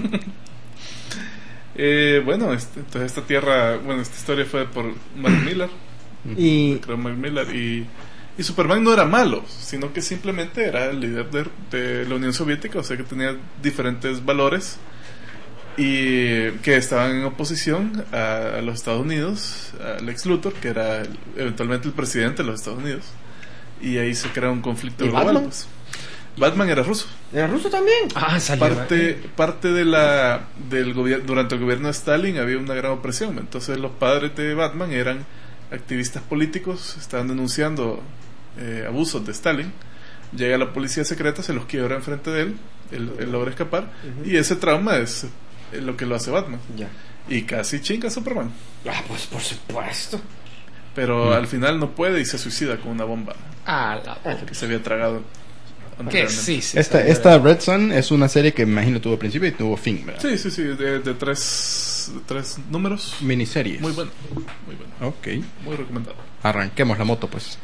S2: Eh, bueno, este, entonces esta tierra, bueno, esta historia fue por Mark Millar,
S3: Y
S2: creo Mark Millar, y, y Superman no era malo, sino que simplemente era el líder de, de la Unión Soviética, o sea que tenía diferentes valores y que estaban en oposición a, a los Estados Unidos, a Lex Luthor, que era el- eventualmente el presidente de los Estados Unidos, y ahí se crea un conflicto
S3: ¿Y
S2: global.
S3: Batman?
S2: Pues. Batman era ruso.
S3: era ruso también.
S4: Ah, salió.
S2: Parte, parte de la del gobierno durante el gobierno de Stalin había una gran opresión. Entonces los padres de Batman eran activistas políticos, estaban denunciando eh, abusos de Stalin. Llega la policía secreta, se los quiebra enfrente de él, él, él logra escapar, y ese trauma es eh, lo que lo hace Batman.
S3: Ya.
S2: Y casi chinga a Superman.
S3: Ah, pues por supuesto.
S2: Pero al final no puede y se suicida con una bomba
S4: Ah, la
S2: que se había tragado
S4: que
S2: anteriormente.
S4: sí, sí.
S1: Esta,
S4: salió
S1: esta
S4: de-
S1: Red Sun es una serie que me imagino tuvo principio y tuvo fin, ¿verdad?
S2: Sí, sí, sí, de, de tres, de tres números.
S1: Miniseries.
S2: Muy bueno, muy bueno,
S1: Ok.
S2: muy recomendado.
S1: Arranquemos la moto, pues.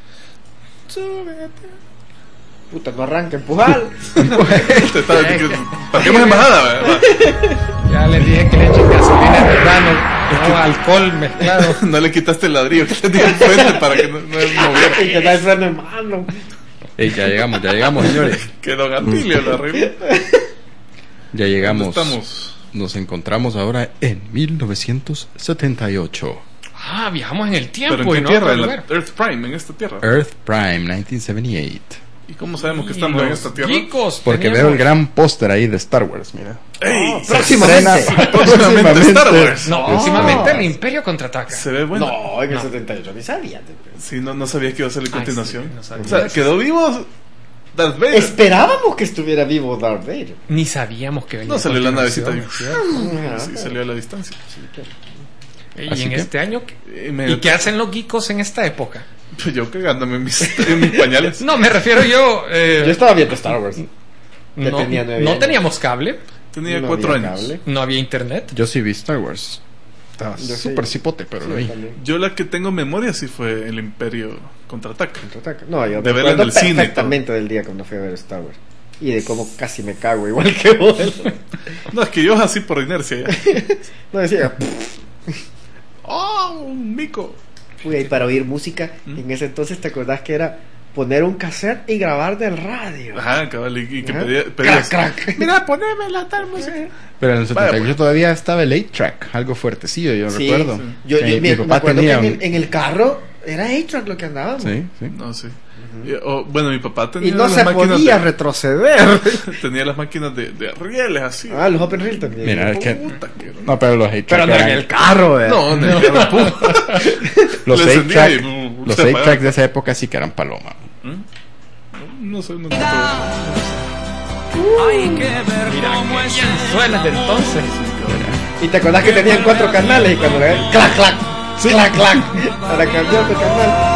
S3: Puta, no arranca, empujar.
S2: Te estaba- Parquemos en bajada, ¿verdad?
S4: Ya les dije que le echen gasolina en verano, no alcohol mezclado.
S2: No le quitaste el ladrillo que tenía enfrente para que no, no moviera.
S3: Y que está el freno en mano.
S1: Ey, ya llegamos, ya llegamos, señores.
S2: Quedó gatillo la arregló.
S1: Ya llegamos.
S2: ¿Dónde estamos?
S1: Nos encontramos ahora en mil novecientos setenta y ocho.
S4: Ah, viajamos en el tiempo
S2: Pero en
S4: y
S2: qué
S4: no
S2: tierra,
S4: a
S2: en
S4: otro
S2: la
S4: lugar.
S2: Earth Prime, en esta tierra.
S1: Earth Prime mil novecientos setenta y ocho.
S2: ¿Y cómo sabemos que estamos en
S4: Los
S2: esta tierra?
S4: geekos
S1: Porque
S4: teníamos-
S1: veo el gran póster ahí de Star Wars, mira.
S2: ¡Ey!
S3: Próximamente.
S2: Próximamente Star Wars.
S4: No, próximamente el Imperio contraataca.
S2: Se ve bueno.
S3: No, en el setenta y ocho ni sabía.
S2: Sí, no, no sabía que iba a ser la
S4: Ay,
S2: continuación.
S4: sí, no sabía
S2: O sea,
S4: eso.
S2: quedó vivo Darth Vader.
S3: Esperábamos que estuviera vivo Darth Vader.
S4: Ni sabíamos que venía.
S2: No salió la navecita.
S4: continuación,
S2: Sí, salió a la distancia.
S4: Y
S1: Así
S4: en
S1: que-
S4: este año.
S2: Y me-
S4: ¿Y qué hacen los geekos en esta época?
S2: Pues yo cagándome en mis, en mis pañales.
S4: No, me refiero yo. eh,
S3: Yo estaba viendo Star Wars.
S4: no,
S3: tenía nueve
S4: no
S3: años.
S4: teníamos cable,
S2: Tenía
S3: No
S2: cuatro
S3: había
S2: años.
S3: cable.
S4: no había internet.
S1: Yo sí vi Star Wars. Estaba
S3: Yo sí.
S1: súper cipote, pero lo vi.
S2: Yo la que tengo memoria sí fue el Imperio Contraataca.
S3: Contraataca. No, yo
S2: De
S3: me
S2: verla en
S3: acuerdo
S2: el cine y
S3: perfectamente del día cuando fui a ver Star Wars. Y de cómo casi me cago igual que vos.
S2: No, es que yo así por inercia ya.
S3: No decía,
S2: ¡Oh! Un mico.
S3: Uy, y para oír música,
S2: ¿Mm?
S3: en ese entonces te acordás que era poner un cassette y grabar del radio.
S2: Ajá, cabal, y, y que
S3: Ajá.
S2: pedía, pedías,
S3: Crack, crack.
S2: mira, poneme la tal música.
S1: Pero en el setenta y ocho
S2: Vaya, pues.
S1: todavía estaba el eight track, algo fuertecillo, yo
S3: Sí,
S1: recuerdo.
S2: sí.
S3: Yo,
S1: Que
S3: yo-
S1: mi,
S3: me, me
S1: papá
S3: acuerdo
S1: tenía
S3: que en
S1: un-
S3: el, en el carro era eight-track lo que andábamos.
S1: Sí, sí.
S2: No, sí. Y, o, bueno, mi papá tenía
S3: Y no
S2: las
S3: se
S2: máquinas
S3: podía
S2: de,
S3: retroceder.
S2: tenía las máquinas de, de rieles así.
S3: Ah, los open reel también.
S1: Mira, es que...
S2: Puta que-
S1: No, pero los eight track
S3: Pero no en
S1: eran-
S3: el carro, ¿verdad?
S2: No, no, no, pum.
S1: Los
S2: Le
S1: eight
S2: encendía
S1: track,
S2: y, mm,
S1: los
S2: se
S1: eight
S2: apagaba.
S1: track de esa época sí que eran paloma.
S2: ¿Mm? No, no sé, no te
S4: Mira, qué suelas de entonces.
S3: Y te acordás que tenían cuatro canales y cuando le clac, clac, clac, clac, para cambiar de canal.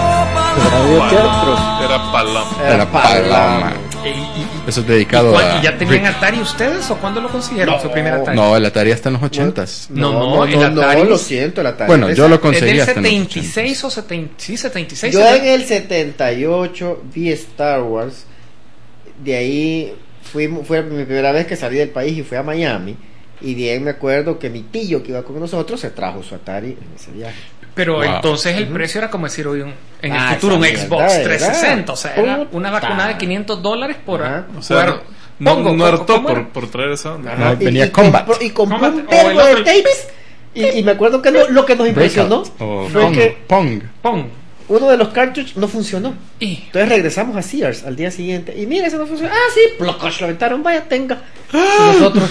S5: Radio teatro.
S2: Era paloma.
S1: Era paloma.
S4: Y, y-
S1: Eso es dedicado
S4: ¿y cuál-
S1: a...
S4: ¿y ya tenían
S1: Rick.
S4: Atari ustedes o cuándo lo consiguieron
S3: No.
S4: su primer Atari?
S1: No, el Atari está en los ochentas.
S4: No,
S3: No,
S4: no,
S3: no,
S4: el
S3: no,
S4: Atari-
S3: lo siento, el Atari.
S1: Bueno,
S3: es
S1: yo lo
S3: esa-
S4: ¿Es
S1: conseguí
S4: del
S1: hasta en los
S4: setenta y
S1: ochentas.
S4: seis o setenta? Sí, setenta y seis.
S3: Yo
S4: ¿será?
S3: en el setenta y ocho vi Star Wars. De ahí fui, fue mi primera vez que salí del país y fui a Miami. Y de ahí me acuerdo que mi tío que iba con nosotros se trajo su Atari en ese viaje.
S4: Pero
S1: Wow.
S4: entonces el precio era como decir hoy un, en el
S3: Ah,
S4: futuro un
S3: esa
S4: Xbox
S3: mierda era.
S4: trescientos sesenta. O sea, era
S3: Puta.
S4: una vacunada de quinientos dólares por
S3: Ajá.
S2: O sea,
S4: jugar
S2: no, no,
S4: Pongo,
S2: no hartó
S4: ¿cómo era?
S2: por, por traer esa onda.
S1: Ajá.
S3: Y-
S1: venía
S3: y,
S1: Combat.
S3: compró- y compró
S4: Combat,
S3: un
S4: o el
S3: verbo de
S4: otro-
S3: tapes. Y, y me acuerdo que no- lo que nos impresionó
S1: Breakout. O
S3: fue
S1: Pong.
S3: que
S1: Pong.
S4: Pong.
S3: uno de los cartuchos no funcionó.
S4: Y
S3: Entonces regresamos a Sears al día siguiente. Y mira, ese no funcionó. Ah, sí, plocosh, lo aventaron, vaya, tenga.
S2: ¡Ah!
S3: Y nosotros.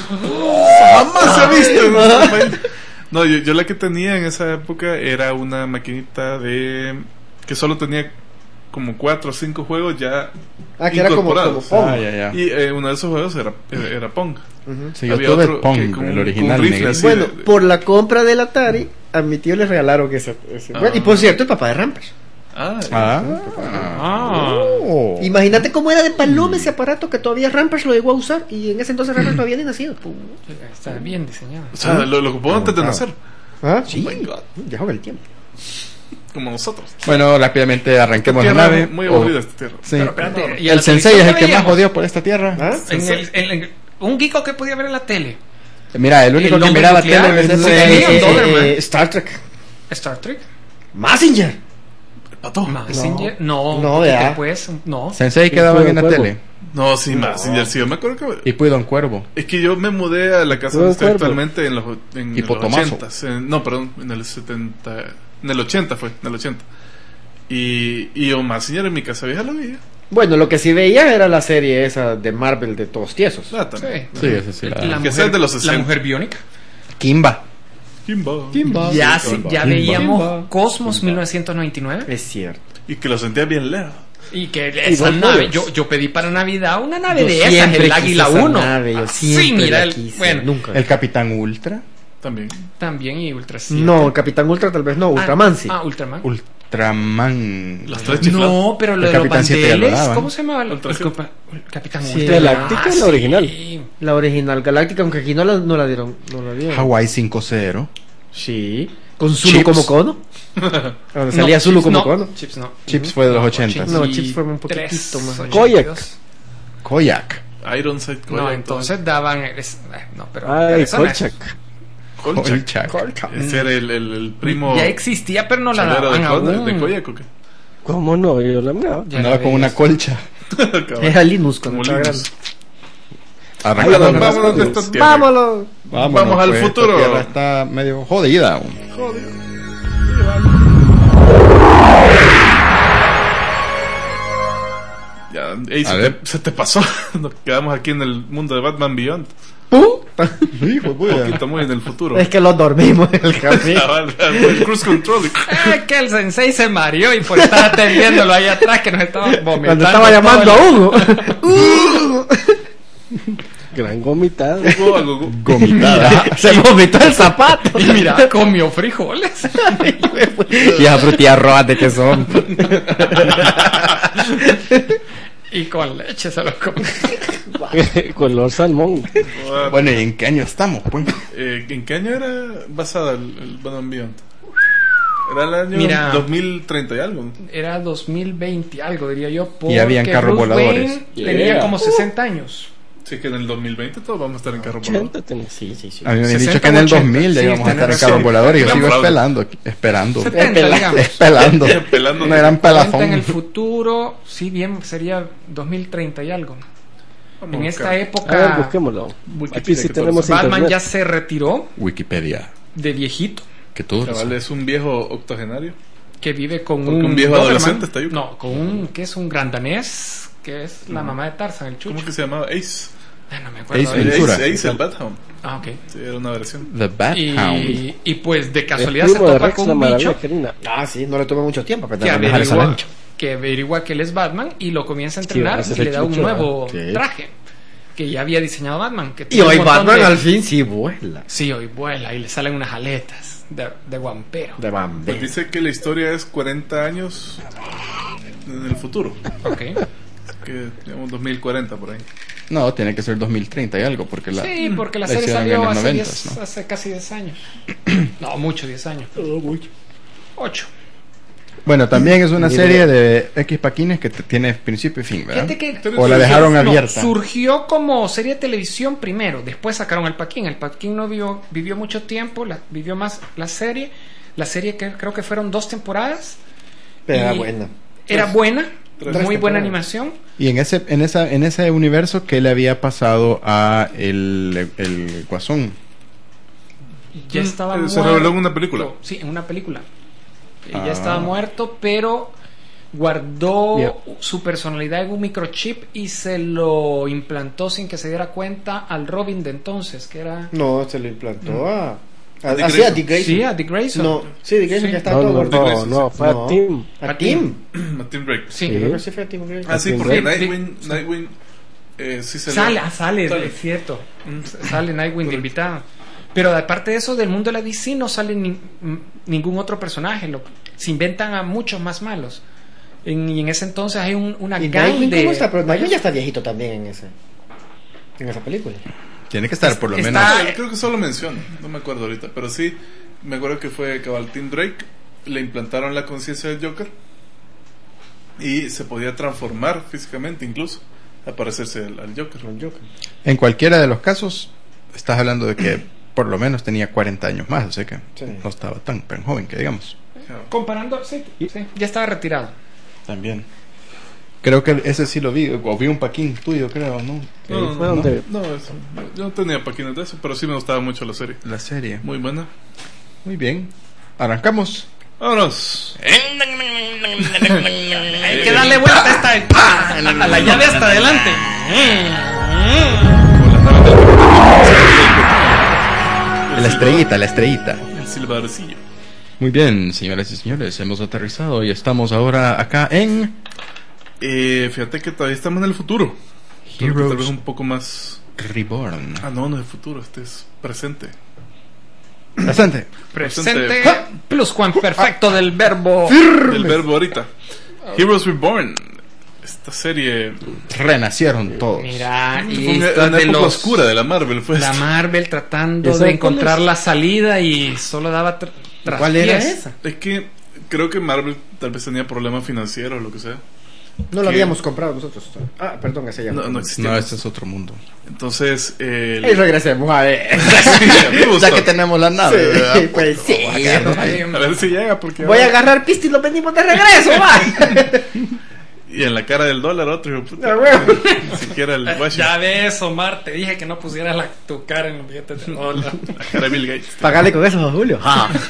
S2: Jamás se ha visto en nuestro país. No, yo, yo la que tenía en esa época era una maquinita de que solo tenía como cuatro o cinco juegos ya
S3: Ah, que era como, como
S2: incorporados.
S3: Pong.
S1: Ah, ya, ya.
S2: Y eh, uno de esos juegos era, era Pong.
S3: Ujú.
S1: Sí, yo
S2: Había
S1: tuve
S2: otro
S1: Pong,
S2: que con
S1: el
S2: un-
S1: original
S2: con un rifle
S1: negro.
S2: así.
S3: Bueno,
S2: de- de-
S3: por la compra del Atari, a mi tío le regalaron ese. ese.
S2: Ah.
S3: Bueno, y por cierto, el papá de Rampage.
S2: Ah,
S1: Ah.
S4: ah,
S1: Oh.
S3: Imagínate cómo era de paloma ese aparato que todavía Rampage lo llegó a usar. Y en ese entonces Rampage no había ni nacido.
S4: está bien diseñado.
S2: o sea, lo, lo ocupó antes de nacer.
S3: Ah, sí.
S2: Oh my God.
S3: Ya con el tiempo.
S2: Como nosotros.
S1: Bueno, rápidamente arranquemos la
S2: Tierra
S1: nave.
S2: muy
S1: Oh,
S2: aburrida esta tierra.
S1: sí.
S4: Pero espérate, ¿y en
S1: El
S4: la
S1: sensei es
S4: televisión
S1: el
S4: qué
S1: que más
S4: veíamos?
S1: jodió por esta tierra.
S3: ¿Ah?
S4: En el- en el- un geeko que podía ver en la tele.
S1: Mira, el único
S4: El
S1: que
S4: hombre
S1: miraba
S4: nuclear,
S1: tele en esa
S4: el-
S1: época-
S4: eh,
S3: Eh,
S4: Doberman.
S3: eh, Star Trek.
S4: Star Trek.
S3: Mazinger.
S2: Pato.
S4: Messenger. No,
S3: No,
S4: ¿qué
S3: vea.
S4: después? No.
S1: Sensei
S5: Sí,
S1: quedaba
S5: fue
S1: en la
S5: juego.
S1: tele.
S2: No, sí, más. Sí, sí, yo me acuerdo que.
S1: Y fue Don Cuervo.
S2: Es que yo me mudé a la casa
S5: Todo
S2: donde estoy
S5: cuervo.
S2: actualmente en los, en
S1: Y
S2: los
S1: Potomazo.
S2: ochentas. En- no, perdón, en el setenta. En el ochenta fue, en el ochenta. Y, y Omar Señor en mi casa vieja lo veía.
S3: Bueno, lo que sí veía era la serie esa de Marvel de todos tiesos.
S2: Ah, también.
S4: Sí.
S1: Sí, ese sí.
S4: La,
S1: La...
S2: Que sea
S4: mujer,
S2: de los
S4: la
S2: sesenta.
S4: mujer biónica.
S1: Kimba.
S2: Kimba.
S4: Ya,
S2: Sí,
S4: sí,
S2: Kimba.
S4: ya
S1: Kimba.
S4: veíamos
S3: Kimba.
S4: Cosmos mil novecientos noventa y nueve.
S3: Es cierto.
S2: Y que lo sentía bien lejos.
S4: Y que esa
S3: vos
S4: nave,
S3: juegas.
S4: yo, yo pedí para Navidad una nave
S3: Yo
S4: de esas,
S3: siempre
S4: el Águila
S3: quise esa
S4: uno.
S3: nave, yo
S4: Así,
S3: siempre
S4: mira,
S3: la
S4: el,
S3: quise,
S4: bueno,
S3: nunca.
S1: El Capitán Ultra.
S2: También.
S4: también y Ultra siete.
S3: No, Capitán Ultra tal vez no, Ultraman sí.
S4: Ah, Ultraman.
S1: Ultraman.
S2: Los tres chiflados.
S4: No, pero lo
S1: El
S4: de los
S1: Capitán siete ya lo
S4: bandeles,
S1: daban.
S4: ¿cómo se llamaba? El,
S2: Ultra
S4: el
S2: siete.
S4: Copa- el Capitán
S3: Sí,
S4: Ultra.
S5: Galáctica, la original.
S4: sí.
S3: La original Galáctica, aunque aquí no la, no la dieron. No la dieron.
S1: Hawaii cinco cero.
S3: Sí. Con Zulu
S1: Chips.
S3: como cono. Donde salía
S4: No,
S3: Zulu
S4: Chips
S3: como
S4: no,
S3: cono.
S4: Chips no.
S1: Chips fue de los ochentas.
S3: No,
S4: Y
S3: Chips fue un poquitito
S4: tres,
S3: más.
S4: ochenta y
S5: Koyak.
S4: dos.
S1: Koyak.
S2: Ironside.
S4: No,
S2: Koyak,
S4: entonces daban. es- eh, no, pero.
S5: Ay,
S4: pero eso no es-
S5: Kolchak.
S2: todo. Kolchak.
S1: Kolchak.
S2: Ese era el, el, el primo.
S4: Ya existía, pero no la
S2: chalero de,
S4: daban
S2: Koyak-
S4: aún.
S2: de Koyak, ¿o qué?
S5: ¿Cómo no? Yo la miraba.
S4: Ya
S1: Andaba
S4: la
S1: con una
S4: veías.
S1: colcha.
S2: Cabal.
S3: Era Linus cuando
S2: Como
S3: estaba
S2: Linus.
S3: grande.
S1: Arrancando
S2: Vámonos,
S1: las
S2: vámonos de
S1: radios.
S2: esta tierra.
S3: ¡Vámonos!
S1: Vámonos,
S2: Vamos al
S1: pues, esta
S2: futuro.
S1: tierra está medio jodida. aún.
S2: Joder. Ya, ey,
S1: A
S2: se,
S1: ver.
S2: te, se te pasó. Nos quedamos aquí en el mundo de Batman Beyond.
S3: ¡Puta!
S1: Hijo,
S2: Un
S1: puya.
S2: poquito muy en el futuro.
S3: Es que los dormimos en el camino.
S2: Cabal, el cruise control.
S4: Eh, que el sensei se mareó y por estar atendiéndolo ahí atrás que nos estaba vomitando.
S3: Cuando estaba llamando a
S4: todo
S3: Hugo. ¡Hugo!
S5: Gran gomitada.
S2: Hubo algo-
S1: Gomitada.
S3: Se vomitó el zapato.
S4: el- Y mira, comió frijoles.
S1: Y esas frutillas rojas de qué son.
S4: Y con leche se los comió.
S5: Color salmón.
S1: Bueno, ¿y en qué año estamos, pues?
S2: Eh, ¿En qué año era basada el, el Batman Beyond? Era el año
S4: Mira.
S2: dos mil treinta y algo.
S4: Era dos mil veinte algo, diría yo.
S1: Y habían
S4: porque
S1: carros
S4: Bruce
S1: voladores.
S4: Wayne
S5: Yeah.
S4: tenía como sesenta años.
S2: Sí, que en el dos mil veinte todos vamos a estar en carro
S5: ochenta
S2: volador.
S5: tenés.
S3: Sí, sí, sí.
S1: A mí me han
S4: sesenta
S1: dicho que en el
S4: ochenta,
S1: dos mil ya
S4: sí,
S1: íbamos a estar en
S4: tenés
S1: carros
S4: razón.
S1: voladores y yo
S2: Gran
S1: sigo
S2: fraude.
S1: esperando, esperando,
S4: setenta, digamos.
S1: esperando.
S2: Pelando.
S1: Una gran
S4: cuarenta
S1: pelazón.
S4: en el futuro, sí, bien, sería dos mil treinta y algo.
S2: Vamos
S4: En
S2: a
S4: esta
S2: buscar.
S5: A ver,
S4: época,
S5: busquémoslo.
S2: Wikipedia,
S5: Aquí sí
S2: que todo
S5: tenemos
S2: lo
S4: Batman
S5: internet.
S4: ya se retiró
S1: Wikipedia,
S4: de viejito,
S1: que todo
S2: Cabal, es un viejo octogenario.
S4: que vive con
S2: Porque
S4: un,
S2: un viejo
S4: Doberman.
S2: adolescente está yuca.
S4: No, con un, que es un gran danés, que es la mamá de Tarzan, el chucho.
S2: ¿Cómo que se llamaba? Ace.
S4: Ah, no me acuerdo.
S1: Ace
S4: de él.
S1: Ventura.
S2: Ace, Ace el Badhound.
S4: Ah, ok.
S2: Sí, era una versión.
S1: The Bat Hound.
S4: Y, y pues de
S5: El
S4: casualidad se
S5: primo de
S4: topa
S5: Rex,
S4: con
S5: la
S4: un
S5: maravilla
S4: bicho
S5: canina.
S3: Ah, sí, no le toma mucho tiempo
S4: que
S3: aprender a manejar esa
S4: averigua,
S3: lancha.
S4: que averigua que él es Batman y lo comienza a
S5: Sí,
S4: entrenar
S5: ese es
S4: y
S5: el
S4: le da un
S5: chucho,
S4: nuevo
S3: sí.
S4: traje que ya había diseñado Batman. Que
S3: Y
S4: tiene
S3: hoy
S4: un montón
S3: Batman
S4: de-
S3: al fin sí vuela.
S4: Sí, hoy vuela y le salen unas aletas de, de guampero.
S3: De Bambi.
S2: Pues dice que la historia es cuarenta años en el futuro.
S4: Ok.
S2: Que digamos dos mil cuarenta por ahí.
S1: No, tiene que ser dos mil treinta y algo, porque la...
S4: Sí, porque la
S1: la
S4: serie
S1: hicieron en
S4: salió
S1: los
S4: hace,
S1: noventas,
S4: diez
S1: ¿no?
S4: hace casi diez años. No, mucho, diez años. ocho.
S1: Bueno, también es una
S5: Ni
S1: serie
S5: idea.
S1: de X paquines que te- tiene principio y fin, ¿verdad?
S4: Fíjate que
S2: Pero
S1: O la
S2: eso-
S1: dejaron
S4: no,
S1: abierta.
S4: surgió como serie de televisión primero, después sacaron el Paquín. El Paquín no vivió, vivió mucho tiempo, la, vivió más la serie. La serie que creo que fueron dos temporadas.
S3: Pero era
S4: Y
S3: buena.
S4: Era
S2: Tres-
S4: buena,
S2: tres
S4: muy buena
S3: temporadas.
S4: animación.
S1: Y en ese, en esa, en ese universo, ¿qué le había pasado a el, el Guasón?
S4: Ya estaba
S2: Eh, se
S4: muerto.
S2: reveló en una película.
S4: Sí, en una película. Eh,
S1: Ah.
S4: Ya estaba muerto, pero guardó
S5: Yeah.
S4: su personalidad en un microchip y se lo implantó sin que se diera cuenta al Robin de entonces, que era...
S3: No, se lo implantó a. A,
S2: Dick
S3: a, sí, a
S2: Grayson.
S3: Dick Grayson.
S4: Sí, a Dick Grayson.
S3: No, sí, Dick Grayson
S4: Sí.
S3: ya estaba
S5: No,
S3: todo
S5: no,
S3: gordo.
S5: no,
S2: Grayson,
S5: no,
S2: sí.
S5: fue a
S3: No.
S5: Tim.
S3: A Tim.
S2: Martin Drake.
S4: Sí.
S3: Yo creo que sí fue a Tim Grayson.
S2: Ah, sí,
S5: Tim
S2: porque
S5: Drake.
S2: Nightwing, Nightwing eh, sí se
S4: Sale,
S2: le-
S4: ah, sale,
S2: Sale.
S4: es cierto. Mm, Sale Nightwing de invitado. Pero aparte de eso, del mundo de la D C no sale ni- m- ningún otro personaje. Lo, se inventan a muchos más malos. En, y en ese entonces hay un, una
S3: ¿Y
S4: gang
S3: Nightwing
S4: de...
S3: cómo está? Pero Nightwing ya está viejito también en ese. En esa película.
S1: Tiene que estar por lo
S4: Está-
S1: menos...
S2: Ah, creo que solo menciona, no me acuerdo ahorita, pero sí, me acuerdo que fue cabal Tim Drake, le implantaron la conciencia del Joker y se podía transformar físicamente incluso, a parecerse al, al Joker.
S3: Con Joker.
S1: En cualquiera de los casos, estás hablando de que por lo menos tenía cuarenta años más, o sea que
S3: Sí.
S1: no estaba tan, tan joven que digamos.
S4: Comparando, sí, sí, ya estaba retirado.
S1: También. Creo que ese sí lo vi, o vi un paquín tuyo, creo, ¿no?
S2: No, no,
S5: fue
S2: no,
S5: donde-
S2: no, eso, yo no tenía páginas de eso, pero sí me gustaba mucho la serie.
S1: La serie.
S2: Muy buena.
S1: Muy bien. Arrancamos.
S2: Vámonos.
S4: Hay que darle vuelta a esta ¡pah! a la, a la llave hasta adelante.
S2: Con las naves del-
S1: La estrellita, la estrellita.
S2: El silbarcillo.
S1: Muy bien, señoras y señores, hemos aterrizado y estamos ahora acá en
S2: Eh, fíjate que todavía estamos en el futuro. Pero que tal vez
S1: Heroes
S2: un poco más.
S1: Reborn.
S2: Ah, no, no es el futuro, este es presente.
S1: Presente.
S4: Presente plus cuan perfecto del verbo.
S2: El verbo ahorita. Heroes Reborn. Esta serie
S1: Renacieron todos.
S4: Mira, y
S2: fue una,
S4: esto es
S2: una
S4: de
S2: época
S4: los
S2: oscura de la Marvel. Fue
S4: la
S2: esta.
S4: Marvel tratando
S5: ¿Esa
S4: de
S5: cuál
S4: encontrar
S5: es?
S4: la salida y solo daba tr-
S3: ¿Cuál era
S4: traspiés.
S3: esa?
S2: Es que creo que Marvel tal vez tenía problemas financieros o lo que sea.
S3: No lo
S2: ¿Qué?
S3: habíamos comprado nosotros. Ah, perdón, ese ya
S2: No, no existía.
S1: No, este es otro mundo.
S2: Entonces, eh, el-
S3: Y regresemos a ver.
S2: Sí, a mí me gustó.
S1: Ya que tenemos la nave, ¿verdad?
S3: Sí, pues sí.
S2: A ver si llega porque
S3: Voy a agarrar pista y lo vendimos de regreso, va.
S2: y en la cara del dólar otro hijo de puta.
S3: Ah, huevo.
S2: Ni siquiera el
S4: Ya
S2: Washington,
S4: ves, Omar, te dije que no pusieras la, tu cara en los billetes de dólar.
S2: la cara de Bill Gates.
S3: Pagale con eso, Julio.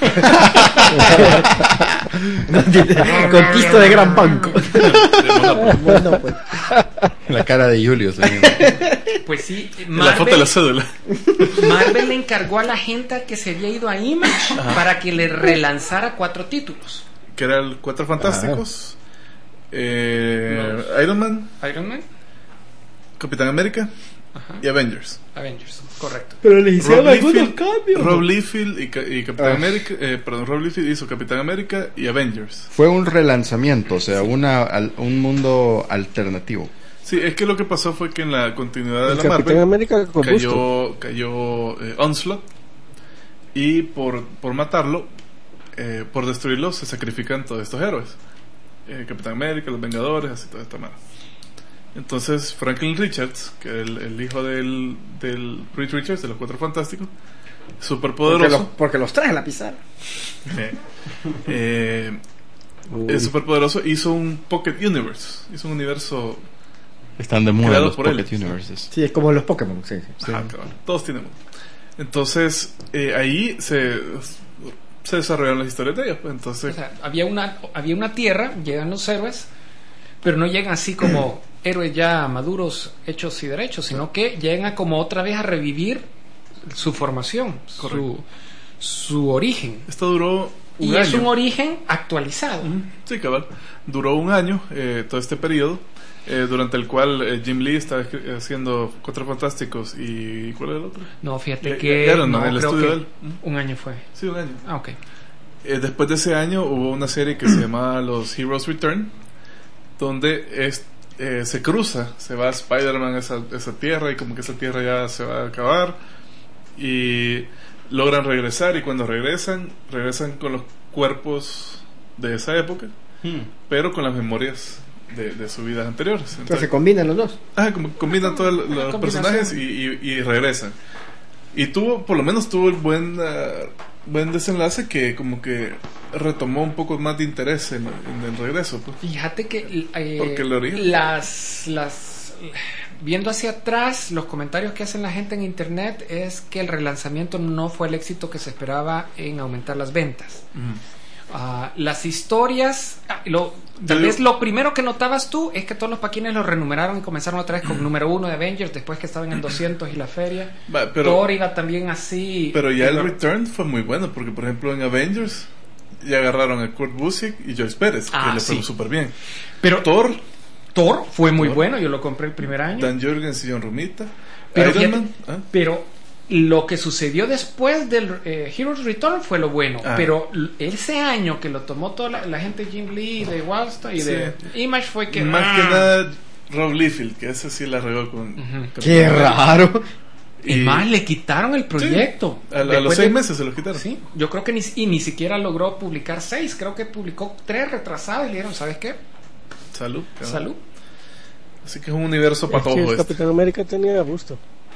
S3: Con pisto de gran banco. Bueno, pues.
S1: La cara de Julio, señor.
S4: Pues sí,
S2: La foto de la
S4: Marvel,
S2: cédula.
S4: Marvel le encargó a la gente que se había ido a Image para que le relanzara cuatro títulos.
S2: Que era el Cuatro Fantásticos. Eh, Iron Man,
S4: Iron Man,
S2: Capitán América
S4: ajá,
S2: y Avengers.
S4: Avengers, correcto.
S3: Pero le hicieron
S2: Rob
S3: algunos
S2: Liefeld,
S3: cambios.
S2: Rob Liefeld y, ca- y Capitán
S3: Ah.
S2: América, eh, perdón, Rob Liefeld hizo Capitán América y Avengers.
S1: Fue un relanzamiento, o sea, una, al- un mundo alternativo.
S2: Sí, es que lo que pasó fue que en la continuidad de
S5: El
S2: la
S5: Capitán
S2: Marvel
S5: América con gusto.
S2: cayó, cayó eh, Onslaught y por, por matarlo, eh, por destruirlo, se sacrifican todos estos héroes. Eh, Capitán América, los Vengadores, así toda esta mano. Entonces Franklin Richards, que era el, el hijo del, del Reed Richards de los Cuatro Fantásticos, súper
S3: Porque,
S2: poderoso.
S3: los, porque los trae a la pizarra.
S2: eh, eh, es súper poderoso. Hizo un Pocket Universe. Hizo un universo.
S1: Están de moda
S2: Creado
S1: los
S2: por él.
S1: Pocket Universes.
S3: Sí, es como los Pokémon. Sí, sí.
S2: Ajá, cabal, todos tienen uno. Entonces, eh, ahí se, se desarrollaron las historias de ellos. Pues, entonces,
S4: O sea, había una, había una tierra, llegan los héroes, pero no llegan así como héroes ya maduros, hechos y derechos, sino que llegan a como otra vez a revivir su formación, su, su origen.
S2: esto duró un
S4: Y
S2: año.
S4: es un origen actualizado.
S2: Sí, cabal. Duró un año, eh, todo este periodo, eh, durante el cual eh, Jim Lee estaba escri- haciendo Cuatro Fantásticos y... ¿cuál era el otro?
S4: No, fíjate
S2: Ya-
S4: que
S2: ya Iron Man,
S4: no,
S2: el
S4: creo
S2: estudio
S4: que
S2: de él.
S4: un año fue.
S2: Sí, un año.
S4: Ah, ok.
S2: Eh, después de ese año hubo una serie que se llamaba Los Heroes Return, donde es, eh, se cruza, se va Spider-Man a esa, esa tierra y como que esa tierra ya se va a acabar y logran regresar, y cuando regresan, regresan con los cuerpos de esa época,
S1: Hmm.
S2: pero con las memorias de, de sus vidas anteriores.
S3: Entonces
S2: Entonces,
S3: se combinan los dos.
S2: ah, como combinan todos los
S4: combinación.
S2: personajes y, y, y regresan. Y tuvo, por lo menos tuvo el buen ah, buen desenlace, que como que retomó un poco más de interés en, en el regreso, pues.
S4: Fíjate que eh,
S2: Porque el origen-
S4: las, las viendo hacia atrás, los comentarios que hacen la gente en internet es que el relanzamiento no fue el éxito que se esperaba en aumentar las ventas. Ah, las historias, ah, lo, tal
S2: Yo-
S4: vez lo primero que notabas tú es que todos los paquines los renumeraron y comenzaron otra vez con número uno de Avengers, después que estaban en doscientos y la feria.
S2: Va, pero,
S4: Thor iba también así.
S2: pero ya el
S4: Pero-
S2: return fue muy bueno, porque por ejemplo en Avengers ya agarraron a Kurt Busiek y Joyce Pérez,
S4: Ah,
S2: que le fue
S4: sí.
S2: súper bien.
S4: pero
S2: Thor,
S4: Thor fue muy
S2: Thor.
S4: bueno, yo lo compré el primer año.
S2: Dan Jurgens y John Romita.
S4: Pero,
S2: Iron
S4: fíjate,
S2: Man, ¿ah?
S4: pero lo que sucedió después del eh, Heroes Return fue lo bueno.
S2: Ah.
S4: Pero l- ese año que lo tomó toda la, la gente de Jim Lee, de Wallstar y
S2: Sí.
S4: de Image fue que...
S2: Más
S4: ah,
S2: que nada Rob Liefeld, que ese sí la regó con...
S4: Ujú.
S2: con-
S3: Qué raro.
S4: Y más le quitaron el proyecto.
S2: A, a los
S4: Después
S2: seis
S4: de-
S2: meses se los quitaron.
S4: Sí, yo creo que ni, y ni siquiera logró publicar seis. Creo que publicó tres retrasadas y le dijeron, ¿sabes qué?
S2: Salud. cabrón.
S4: Salud.
S2: Así que es un universo
S5: Es que
S2: patojo
S5: el
S2: este.
S5: Capitán América tenía gusto.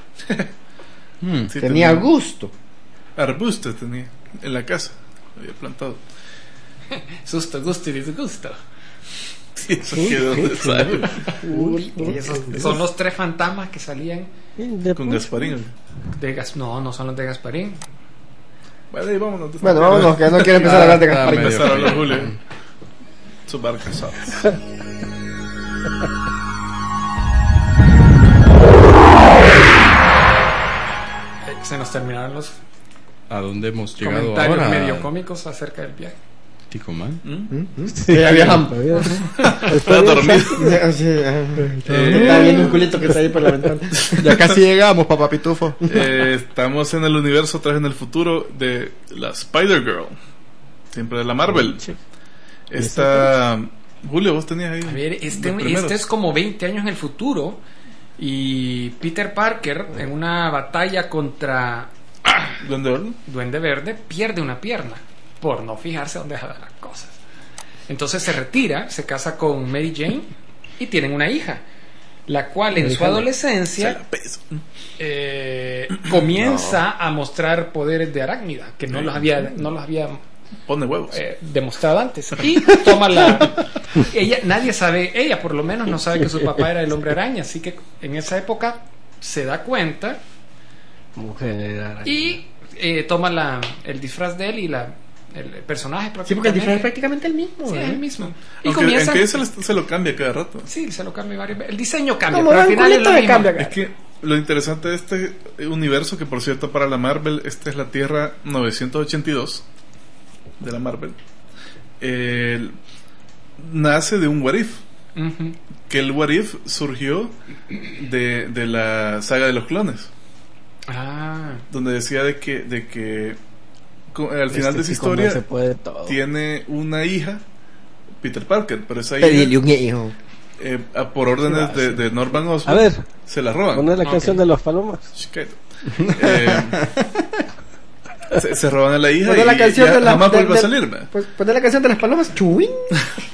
S1: Hmm.
S2: Sí,
S3: Tenía gusto.
S2: arbustos tenía en la casa, había plantado.
S4: Susto, gusto y disgusto.
S2: Sí, eso quedó donde sale.
S5: Uy,
S4: Y esos son los tres fantasmas que salían
S5: de
S2: Con
S5: pucha.
S2: Gasparín.
S4: de Gas. No, no son los de Gasparín.
S2: Vale, ahí vámonos.
S3: Bueno, vámonos, que no quiero empezar a hablar de
S1: Ah,
S3: Gasparín.
S1: medio
S2: Empezaron
S1: frío.
S2: los Julio. Su barca sabes.
S4: Eh, Se nos terminaron los
S1: ¿A dónde hemos llegado
S4: comentarios
S1: ahora?
S4: medio cómicos acerca del viaje.
S1: Tico Man.
S2: ¿Mm?
S3: Sí, ya viajamos.
S5: Todavía-
S2: Estaba dormido.
S3: Sí, ah, Estaba viendo un culito que está ahí por la ventana.
S1: Ya casi llegamos, papá Pitufo.
S2: Eh, estamos en el universo, otra vez en el futuro, de la Spider-Girl. Siempre de la Marvel.
S5: Sí.
S2: Esta. Julio, vos tenías ahí.
S4: A ver, este,
S2: los primeros.
S4: este es como veinte años en el futuro. Y Peter Parker, en una batalla contra
S2: ¿Dónde Orlo?
S4: Duende Verde, pierde una pierna por no fijarse dónde dejar las cosas. Entonces se retira, se casa con Mary Jane y tienen una hija, la cual en su
S5: Híjole.
S4: adolescencia
S2: Se la peso.
S4: eh, comienza a mostrar poderes de arácnida que no los había, no los había
S2: Pone huevos.
S4: eh, demostrado antes, y toma la ella, nadie sabe, ella por lo menos no sabe que su papá era el hombre araña, así que en esa época se da cuenta
S5: Mujer araña.
S4: y eh, toma la, el disfraz de él y la, el personaje
S3: Sí, porque el disfraz es
S4: prácticamente
S3: prácticamente el mismo.
S4: sí,
S3: ¿eh?
S4: es el mismo y
S2: Aunque,
S4: comienza
S2: aunque se, le- se lo cambia cada rato.
S4: sí, se lo cambia varias veces, el diseño cambia,
S3: Como
S4: pero al
S3: un
S4: final es
S3: culito
S4: lo
S3: de
S4: mismo.
S3: cambio.
S2: Es que lo interesante de este universo, que por cierto para la Marvel, esta es la Tierra novecientos ochenta y dos de la Marvel, eh, nace de un What If.
S4: Ujú.
S2: Que el What If surgió de, de la saga de los clones,
S4: Ah,
S2: donde decía de que, de que co- al
S5: Este
S2: final de esa
S5: chico no
S2: historia
S5: se puede todo.
S2: tiene una hija, Peter Parker, pero esa
S3: Pedirle
S2: hija,
S3: un hijo.
S2: eh, a- por órdenes de, de Norman
S5: A
S2: Osborn,
S5: ver,
S2: se la roban.
S5: poner la
S4: Ok.
S5: canción de los palomas.
S2: Shh, cállate. Eh, se, se roban a la hija
S3: Poner
S2: y
S3: la canción
S2: ya
S3: de la-
S2: jamás
S3: de-
S2: vuelve a
S3: de-
S2: salir, ¿verdad?
S3: Pues poner la canción de las palomas. Chuin.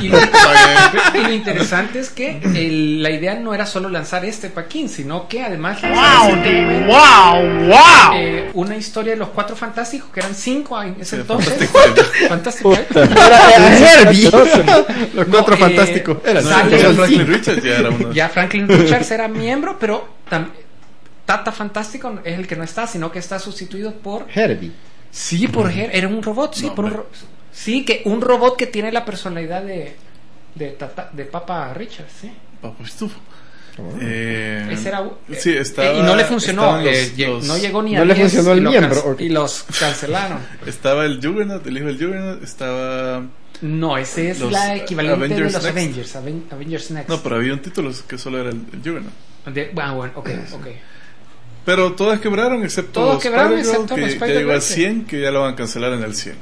S4: Y lo, y lo interesante es que el, la idea no era solo lanzar este Paquín, sino que además
S7: Wow, de wow, wow.
S4: eh, una historia de los Cuatro Fantásticos, que eran cinco en ese
S2: Sí,
S4: entonces.
S2: Fantástico.
S4: Fantástico.
S3: Herbie.
S1: Los
S4: No,
S1: Cuatro
S4: eh,
S1: Fantásticos. Eran
S2: No,
S4: sale-
S2: ya Franklin Richards ya era uno.
S4: Ya Franklin Richards era miembro, pero tam- Tata Fantástico es el que no está, sino que está sustituido por...
S3: Herbie.
S4: Sí, por Her- era un robot, sí,
S2: No,
S4: por un
S2: hombre.
S4: ro- sí, que un robot que tiene la personalidad de de, Tata- de Papa Richards, sí.
S2: Papo Estufo. Eh,
S4: Ese era
S2: sí,
S4: eh,
S2: estaba,
S4: y no le funcionó,
S2: estaban los-
S4: eh, lle-
S2: los-
S4: no llegó ni
S3: ¿No
S4: a
S3: le
S4: diez
S3: funcionó
S4: y
S3: el
S4: lo
S3: miembro,
S4: can-
S3: o qué?
S4: y los cancelaron.
S2: Estaba el Juggernaut, el hijo del Juggernaut, estaba...
S4: No, ese es
S2: Los
S4: la equivalente
S2: Avengers
S4: de los
S2: Next.
S4: Avengers, Aven- Avengers Next.
S2: No, pero había un título que solo era el, el Juggernaut.
S4: De- ah, bueno, ok, ok.
S2: Pero todas quebraron excepto
S4: Todas quebraron,
S2: Spider-Girl,
S4: excepto
S2: que
S4: los
S2: ya llegó al
S4: Spider-Verse.
S2: cien, que ya lo van a cancelar en el cien.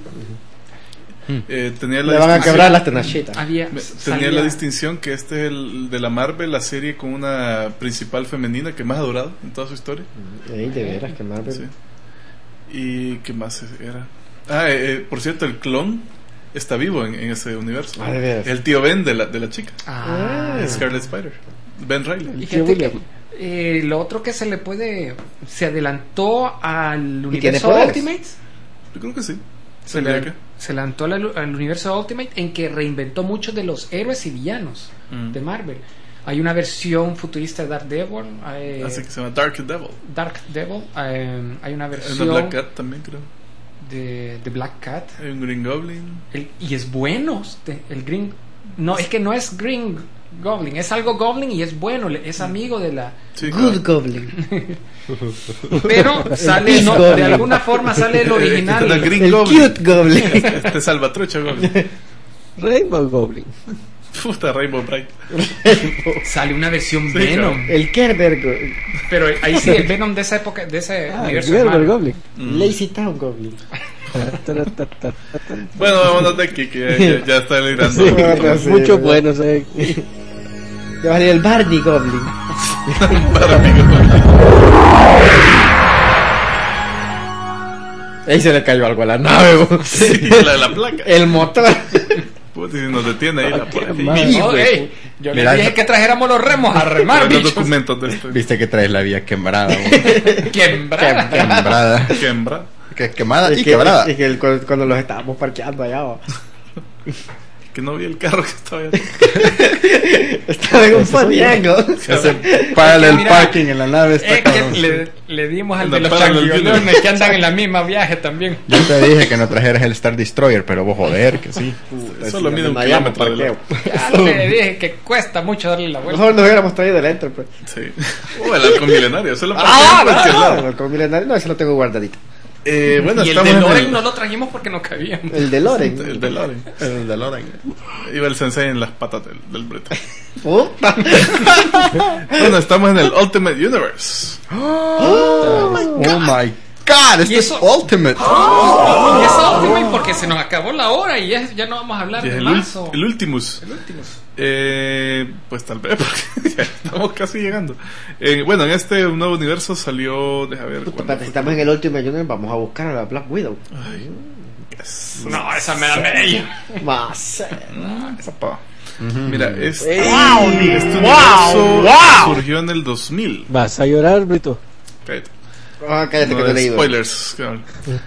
S2: Eh, tenía la
S3: Le van a
S2: distinción-
S3: quebrar las tenachitas.
S4: Había,
S2: me-
S4: salía-
S2: tenía la distinción que este es el de la Marvel, la serie con una principal femenina que más ha durado en toda su historia.
S3: Ey, de veras, que Marvel.
S2: Sí. ¿Y qué más era? Ah, eh, eh, por cierto, el clon está vivo en, en ese universo.
S3: Ah, ¿de veras?
S2: El tío Ben de la, de la chica,
S4: Ah,
S2: Scarlet Spider, Ben Reilly.
S4: y
S5: Tío
S4: fíjate
S5: William.
S4: que, eh, lo otro que se le puede, se adelantó al
S3: tiene
S4: universo
S3: poderes?
S4: Ultimate,
S2: Yo creo que sí.
S4: se,
S2: Tendría
S4: le,
S2: que.
S4: se adelantó al, al universo Ultimate en que reinventó muchos de los héroes y villanos
S2: Mm.
S4: de Marvel. Hay una versión futurista de Daredevil, eh,
S2: Así que se llama Dark Devil.
S4: Dark Devil, eh, hay una
S2: Hay
S4: versión
S2: una Black Cat también, creo.
S4: de, de Black Cat.
S2: Hay un Green Goblin.
S4: El- y es bueno este, el Green, no es que no es Green Goblin, es algo Goblin y es bueno, le- es amigo de la,
S2: Sí,
S3: Good
S2: claro.
S3: Goblin.
S4: pero sale
S3: Peace
S4: no,
S3: Goblin.
S4: de alguna forma sale el
S2: Eh,
S4: original.
S2: este Green
S3: El
S2: Goblin.
S3: cute Goblin.
S2: Este Salvatrucha Goblin.
S5: Rainbow Goblin.
S2: Puta Rainbow Bright.
S4: Sale una versión
S2: Sí,
S4: Venom,
S2: claro.
S3: El Kerber Goblin.
S4: pero ahí sí el Venom de esa época, de ese
S5: Ah,
S4: universo.
S5: Gerber
S4: Marvel.
S5: Goblin.
S2: Mm.
S3: Lazy Town Goblin.
S2: Bueno, vámonos de aquí, que ya, ya, ya está delirando.
S5: Sí,
S3: Bueno, sí,
S5: muchos
S3: ya.
S5: buenos. Eh.
S3: Ya va a salir el Barney Goblin.
S2: Para mí,
S3: Ahí se le cayó algo a la nave. bo.
S2: sí, la, la placa.
S3: El motor.
S2: Puta, si nos detiene ahí la placa.
S5: madre.
S4: No,
S3: güey.
S4: ey, yo
S1: Mira,
S4: le dije
S1: eso-
S4: que trajéramos los remos a remar,
S2: Los
S4: bichos.
S2: documentos de esto.
S1: Viste que traes la vía quebrada. bo.
S4: Quembrada.
S1: Quebrada.
S2: Quembra.
S1: Que- Quemada
S3: Es
S1: y
S3: que,
S1: quebrada.
S3: es que el- cuando cuando los estábamos parqueando allá, bo.
S2: Que no vi el carro que estaba allá.
S3: Estaba en un paniango.
S1: Ese para el
S4: Mira,
S1: parking en la nave está
S4: Es que
S1: cabrón.
S4: le, le dimos al
S2: En
S4: de
S2: la
S4: los
S2: parallel
S4: changuillones
S2: universe.
S4: que andan en la misma viaje también.
S1: Yo te dije que no trajeras el Star Destroyer, pero vos joder, que sí.
S2: Solo mide un
S3: Me llamo
S2: kilómetro de
S3: parqueo.
S2: lado.
S4: Ya le dije que cuesta mucho darle la vuelta.
S3: Mejor nos hubiéramos traído el Enterprise.
S2: Sí. Oh, el halcón milenario. Se lo
S3: Ah,
S2: parquean en cualquier
S3: no,
S2: lado.
S3: no, con milenario no, ese lo tengo guardadito.
S2: Eh, bueno,
S4: Y el
S2: estamos
S4: de
S2: en
S4: Loren
S2: el-
S4: no lo trajimos porque no cabíamos.
S3: El de Loren.
S2: El de Loren.
S1: El de Loren.
S2: Iba el sensei en las patas del, del brete.
S3: Puta.
S2: Bueno, estamos en el Ultimate Universe.
S1: Oh my god, esto
S4: Y
S1: es
S4: eso-
S1: Ultimate.
S4: Y es Ultimate porque se nos acabó la hora y ya, ya no vamos a hablar
S2: Y es
S4: de
S2: el, ul-
S4: marzo.
S2: el Ultimus.
S4: El último.
S2: Eh, pues tal vez, porque ya estamos casi llegando. Eh, bueno, en este nuevo universo salió. Deja ver.
S3: Puta,
S2: ¿cuándo
S3: espérate,
S2: fue?
S3: si estamos en el último Junior, vamos a buscar a la Black Widow.
S2: Yes.
S4: No, esa me da medio.
S3: Más.
S2: Papá. Mira, este,
S7: Wow,
S2: este
S7: wow,
S2: universo
S7: wow.
S2: surgió en el dos mil.
S5: Vas a llorar, Brito.
S2: Cállate.
S3: Ah, cállate
S2: No
S3: que no he
S2: de
S3: leído.
S2: spoilers. Claro.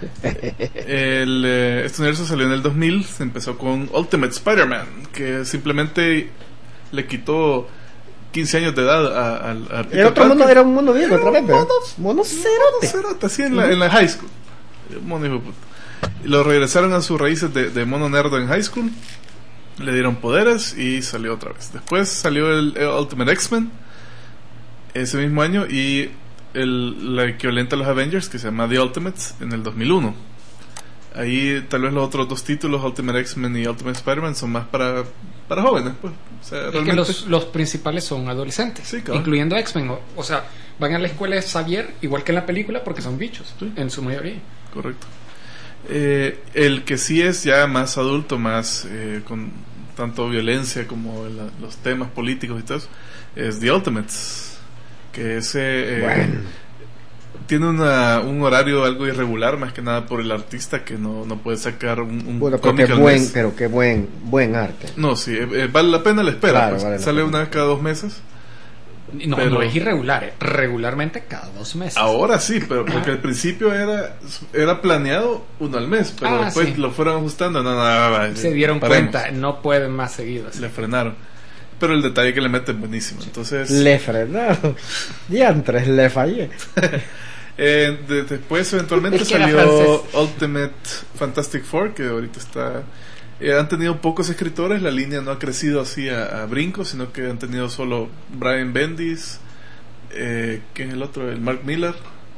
S2: El, eh, este universo salió en el dos mil. Se empezó con Ultimate Spider-Man, que simplemente le quitó quince años de edad a- al a, Peter
S3: Era otro
S2: Parker.
S3: mundo, era un mundo viejo otra vez, ¿verdad?
S2: monos-
S3: Mono cerote.
S2: Cerote, así en la, en la high school. Mono hijo de puta. Y lo regresaron a sus raíces de, de mono nerdo en high school. Le dieron poderes y salió otra vez. Después salió el, el Ultimate X-Men ese mismo año y el, la equivalente a los Avengers, que se llama The Ultimates, en el dos mil uno. Ahí tal vez los otros dos títulos, Ultimate X-Men y Ultimate Spider-Man, son más para, para jóvenes, pues. O sea,
S4: Es que
S2: realmente-
S4: los, los principales son adolescentes,
S2: Sí, claro.
S4: incluyendo X-Men. O, o sea, van a la escuela de Xavier, igual que en la película, porque son bichos,
S2: Sí.
S4: en su mayoría.
S2: Correcto. Eh, el que sí es ya más adulto, más eh, con tanto violencia como la- los temas políticos y todo eso, es The Ultimates. Que ese. eh,
S3: Bueno.
S2: tiene una, un horario algo irregular, más que nada por el artista que no, no puede sacar un, un
S3: Bueno, pero
S2: cómic
S3: qué
S2: al
S3: buen,
S2: mes.
S3: pero qué buen, buen arte.
S2: No, sí, eh, eh, vale la pena la espera.
S3: Claro,
S2: Pues,
S3: vale la
S2: sale
S3: pena.
S2: una vez cada dos meses.
S4: No,
S2: Pero-
S4: no es irregular, eh. regularmente cada dos meses.
S2: Ahora sí, pero porque al principio era era planeado uno al mes, pero
S4: Ah,
S2: después
S4: sí.
S2: lo fueron ajustando. No, no, no, no,
S4: Se dieron
S2: paremos.
S4: cuenta, no pueden más seguidos.
S2: Le frenaron. Pero el detalle que le meten es buenísimo. Entonces,
S3: Le frenaron. Diantres, le fallé.
S2: eh, de- después eventualmente
S4: Es que era
S2: salió
S4: francés.
S2: Ultimate Fantastic Four, que ahorita está... eh, han tenido pocos escritores, la línea no ha crecido así a, a brinco, sino que han tenido solo Brian Bendis, eh, ¿quién es el otro? El Mark Millar.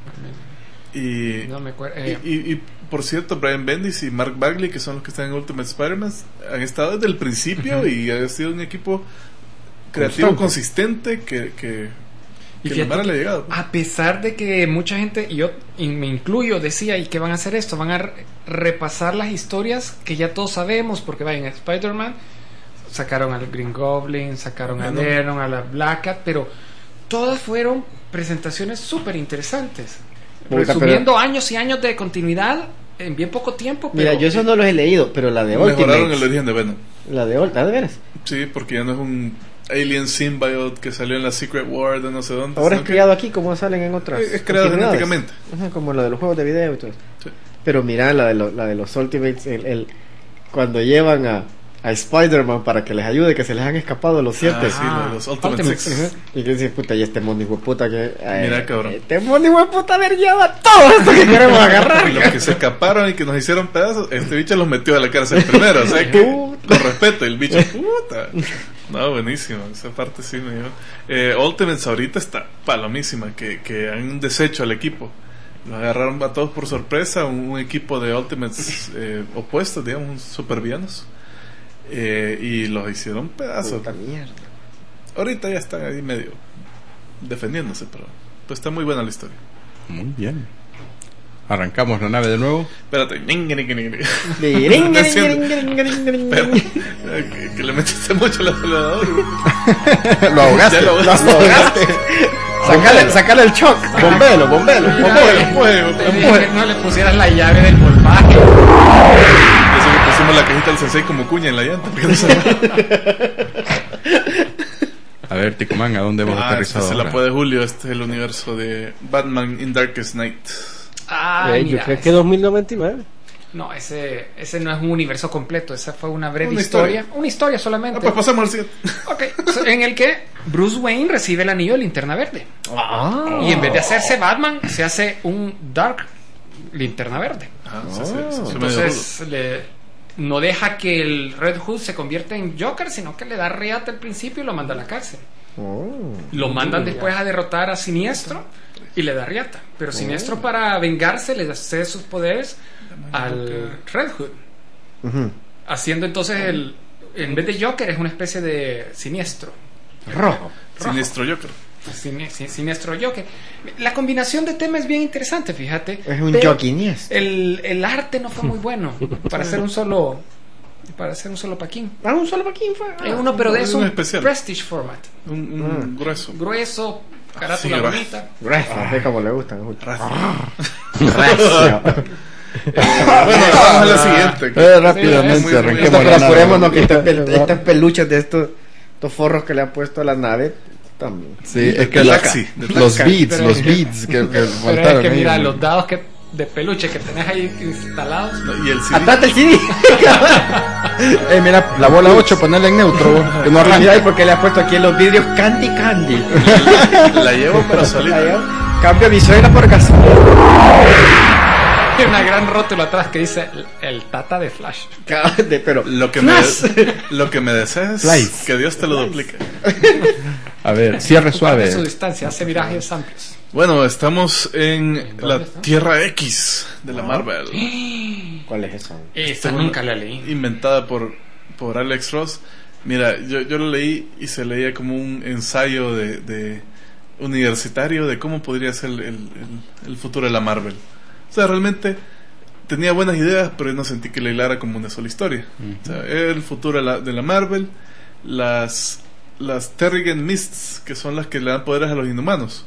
S2: Y,
S4: No me acuerdo.
S2: y,
S4: eh,
S2: y- y, por cierto, Brian Bendis y Mark Bagley, que son los que están en Ultimate Spider-Man, han estado desde el principio
S4: Ujú.
S2: y ha sido un equipo creativo, consistente, que, que,
S4: Y
S2: que
S4: fíjate
S2: Lamar le ha
S4: que
S2: llegado.
S4: a pesar de que mucha gente, y yo y me incluyo, decía, ¿y qué van a hacer esto? Van a re- repasar las historias que ya todos sabemos, porque vayan, Spider-Man sacaron al Green Goblin, sacaron a
S2: Bueno.
S4: Venom, a la Black Cat, pero todas fueron presentaciones súper interesantes,
S3: Puta,
S4: resumiendo
S3: pero-
S4: años y años de continuidad en bien poco tiempo. Pero
S3: Mira, yo eso no los he leído, pero la de
S2: Mejoraron el
S3: Ultimate.
S2: origen de Venom.
S3: La de Ultimate, ¿de veras?
S2: Sí, porque ya no es un Alien Symbiote que salió en la Secret War de no sé dónde.
S3: Ahora es
S2: sino que-
S3: criado aquí como salen en otras.
S2: Es- es creado
S3: continuidades.
S2: genéticamente.
S3: Ajá, como lo de los juegos de video y todo eso.
S2: Sí.
S3: Pero mira, la de, lo- la de los Ultimates, el, el- cuando llevan a, a Spider-Man para que les ayude, que se les han escapado los siete.
S2: Ah, sí, lo de los Ultimate
S4: Ultimate
S2: Six.
S3: Ajá. Y que dice, puta, y este mono hijo de puta que... eh,
S2: Mira, cabrón.
S3: Este mono hijo de puta haber llevado todo esto que queremos agarrar.
S2: Y los que se escaparon y que nos hicieron pedazos, este bicho los metió a la cárcel primero. O sea que, con respeto, el bicho, puta. No, buenísimo. Esa parte sí me dio. Eh, Ultimates ahorita está palomísima, que, que han deshecho al equipo. Los agarraron a todos por sorpresa, un, un equipo de Ultimates eh, opuestos, digamos, supervillanos. Eh, y los hicieron pedazos.
S3: Puta mierda.
S2: Ahorita ya están ahí medio defendiéndose, pero pues está muy buena la historia.
S1: Muy bien. Arrancamos la nave de nuevo.
S2: Espérate.
S3: Diring,
S2: No
S3: diring,
S2: siento-
S3: diring, diring, diring,
S2: Pero,
S3: diring.
S2: eh, que, que le metiste mucho al acelerador.
S1: Lo ahogaste.
S2: Ya lo
S3: Lo ahogaste. Sacale, sacale el shock. Bombelo, bombelo,
S4: Mira,
S3: bombelo.
S2: Empuje,
S4: te
S2: empuje.
S4: dije que no le pusieras la llave del volvaje.
S2: Eso que pusimos la cajita del sensei como cuña en la llanta. porque no se-
S1: A ver, Ticumán, ¿a dónde hemos
S2: Ah, esta
S1: aterrizado?
S2: se la
S1: ahora?
S2: puede Julio. Este es el universo de Batman in Darkest Night.
S4: Ah,
S5: Eh, yo
S4: mira,
S5: creo que
S4: ese-
S5: dos mil noventa y nueve.
S4: No, ese, ese no es un universo completo, esa fue una breve
S2: Una
S4: historia.
S2: historia.
S4: Una historia solamente.
S2: Ah, pues pasamos al siguiente.
S4: Ok, so, en el que Bruce Wayne recibe el anillo de Linterna Verde.
S3: Ah.
S4: Y en vez de hacerse Batman, se hace un Dark Linterna Verde.
S2: Ah, sí, sí, sí, sí, medio rudo.
S4: Entonces, le- no deja que el Red Hood se convierta en Joker, sino que le da riata al principio y lo manda a la cárcel.
S3: Oh.
S4: Lo mandan después a derrotar a Siniestro y le da riata. Pero Siniestro, para vengarse, le cede sus poderes al Red Hood.
S3: Ujú.
S4: Haciendo entonces el. En vez de Joker, es una especie de Siniestro.
S3: Rojo.
S2: Siniestro Joker.
S4: Sini- sin- Siniestro Joker. La combinación de temas es bien interesante, fíjate.
S3: Es un
S4: pero
S3: Joquinies.
S4: el, el arte no fue muy bueno para hacer un solo. Para hacer un solo paquín.
S3: Ah, un solo paquín fue.
S4: Es uno, pero de
S2: es
S4: eso
S2: un
S4: un
S2: especial.
S4: Prestige format.
S2: Un, un grueso.
S4: Grueso, carátula
S2: Sí, va.
S4: bonita.
S3: Recio, así como le gustan.
S2: Racio.
S3: Recio.
S2: Bueno, vamos a la siguiente.
S1: Eh,
S2: que-
S1: rápidamente,
S2: Sí, muy- muy-
S1: arranquemos
S3: Pero
S1: la nave.
S3: apurémonos que estas pel- estas peluches de estos, estos forros que le han puesto a la nave también.
S1: Sí, es que
S2: De
S1: la-
S2: taxi, de
S1: los
S3: taxi.
S1: beats,
S4: Pero-
S1: los beats que, que
S4: Pero
S1: faltaron
S4: es que
S1: ahí.
S4: mira, los dados que, de peluche que tenés ahí instalados.
S2: No, y el C D.
S3: Atrás del C D.
S1: Eh, mira, la bola ocho, ponerla en neutro, que no
S3: Mira,
S1: arranca.
S3: ¿y por qué le ha puesto aquí en los vidrios Candy Candy?
S2: La llevo pero solita.
S3: Cambio mi suegra por gasolina.
S4: Y una gran rótulo atrás que dice el, el Tata de Flash.
S3: De- Pero
S2: Lo que, me,
S3: Flash.
S2: lo que me deseas
S1: Flies.
S2: que Dios te lo duplique.
S1: A ver, cierre
S4: Guarda
S1: suave.
S4: su distancia, hace virajes amplios.
S2: Bueno, estamos en la
S4: está?
S2: Tierra X de la Marvel,
S3: ¿Cuál es eso?
S4: Esta nunca la leí.
S2: inventada por, por Alex Ross. Mira, yo, yo lo leí y se leía como un ensayo de, de universitario de cómo podría ser el, el, el futuro de la Marvel. O sea, realmente tenía buenas ideas, pero yo no sentí que le hilara como una sola historia. O sea, el futuro de la, de la Marvel, las, las Terrigen Mists, que son las que le dan poderes a los inhumanos.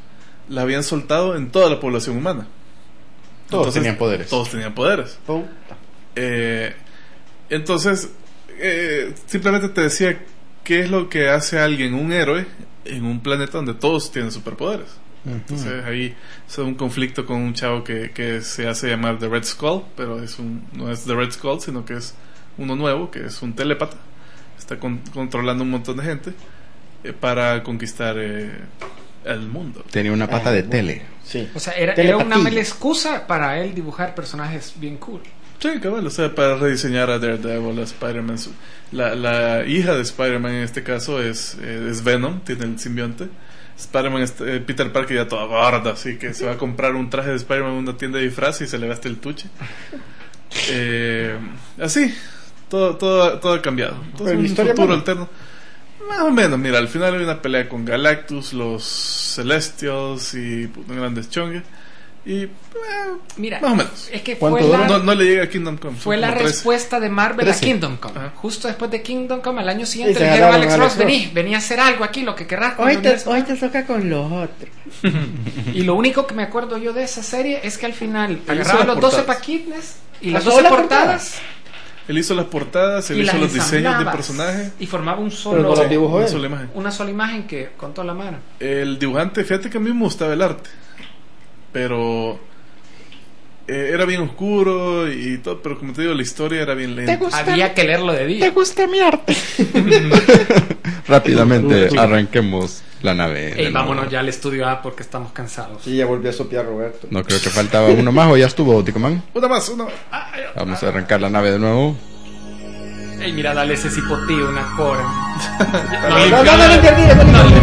S2: la habían soltado en toda la población humana.
S1: Todos
S2: Entonces,
S1: tenían poderes.
S2: Todos tenían poderes.
S3: Puta.
S2: Eh, entonces, eh, simplemente te decía qué es lo que hace a alguien un héroe en un planeta donde todos tienen superpoderes. Entonces ahí es un conflicto con un chavo que, que se hace llamar The Red Skull, pero es un, no es The Red Skull, sino que es uno nuevo, que es un telépata. Está con, controlando un montón de gente eh, para conquistar eh, el mundo.
S1: Tenía una pata
S3: Ah,
S1: de
S3: bueno.
S1: tele.
S3: Sí.
S4: O sea, era, era
S3: Telepatía.
S4: una mala excusa para él dibujar personajes bien cool.
S2: Sí, cabal, o sea, para rediseñar a Daredevil, a Spider-Man. Su- La, la hija de Spider-Man en este caso es, eh, es Venom, tiene el simbionte. Spider-Man, es- eh, Peter Parker ya toda gorda, así que se va a comprar un traje de Spider-Man en una tienda de disfraz y se le va hasta el tuche. Eh, así, todo, todo, todo ha cambiado.
S3: Pero
S2: Entonces,
S3: la
S2: un
S3: historia
S2: futuro
S3: mala.
S2: alterno. Más o menos, mira, al final hay una pelea con Galactus, los Celestials y puto, grandes chongues. Y eh,
S4: Mira,
S2: más o menos.
S4: es que
S1: ¿Cuánto
S4: fue
S1: dura?
S4: la,
S2: No, no le llega a Kingdom Come.
S4: fue
S2: son
S4: la
S2: como trece.
S4: respuesta de Marvel
S1: trece.
S4: a Kingdom Come.
S2: Ajá.
S4: Justo después de Kingdom Come, al año
S3: Y
S4: siguiente,
S3: se
S4: le dijeron a
S3: agarraron
S4: Alex
S3: a
S4: Ross,
S3: Alex
S4: vení, vení a hacer algo aquí, lo que querrás. con
S3: Hoy
S4: el
S3: te,
S4: universo".
S3: hoy te toca con los otros.
S4: Y lo único que me acuerdo yo de esa serie es que al final
S2: hizo
S4: agarraba
S2: las
S4: los doce
S2: portadas.
S4: paquines y
S3: Ah,
S4: las
S3: ¿solo
S4: doce
S3: las
S4: portadas
S2: Él hizo las portadas, él
S4: y
S2: hizo
S4: las
S2: los diseños de
S4: ensamblabas
S2: personajes.
S4: y formaba un
S3: Pero
S4: solo,
S3: no las dibujó
S2: Una
S3: él.
S2: sola imagen.
S4: una sola imagen que con toda la mano.
S2: El dibujante, fíjate que a mí me gustaba el arte, pero eh, era bien oscuro y todo, pero como te digo, la historia era bien lenta.
S4: Había que leerlo de día.
S3: gusta mi arte?
S1: Rápidamente arranquemos la nave. de
S4: Ey,
S1: nuevo.
S4: vámonos ya al estudio A porque estamos cansados.
S3: Sí, ya volvió a sopiar Roberto.
S1: No creo que faltaba uno más o ya estuvo, Ticoman.
S2: Una más, una más.
S1: Vamos a arrancar la nave de nuevo.
S4: Ey, mira, dale ese cipotillo, una cora.
S3: No, no, no, no, entendí, no, no, no.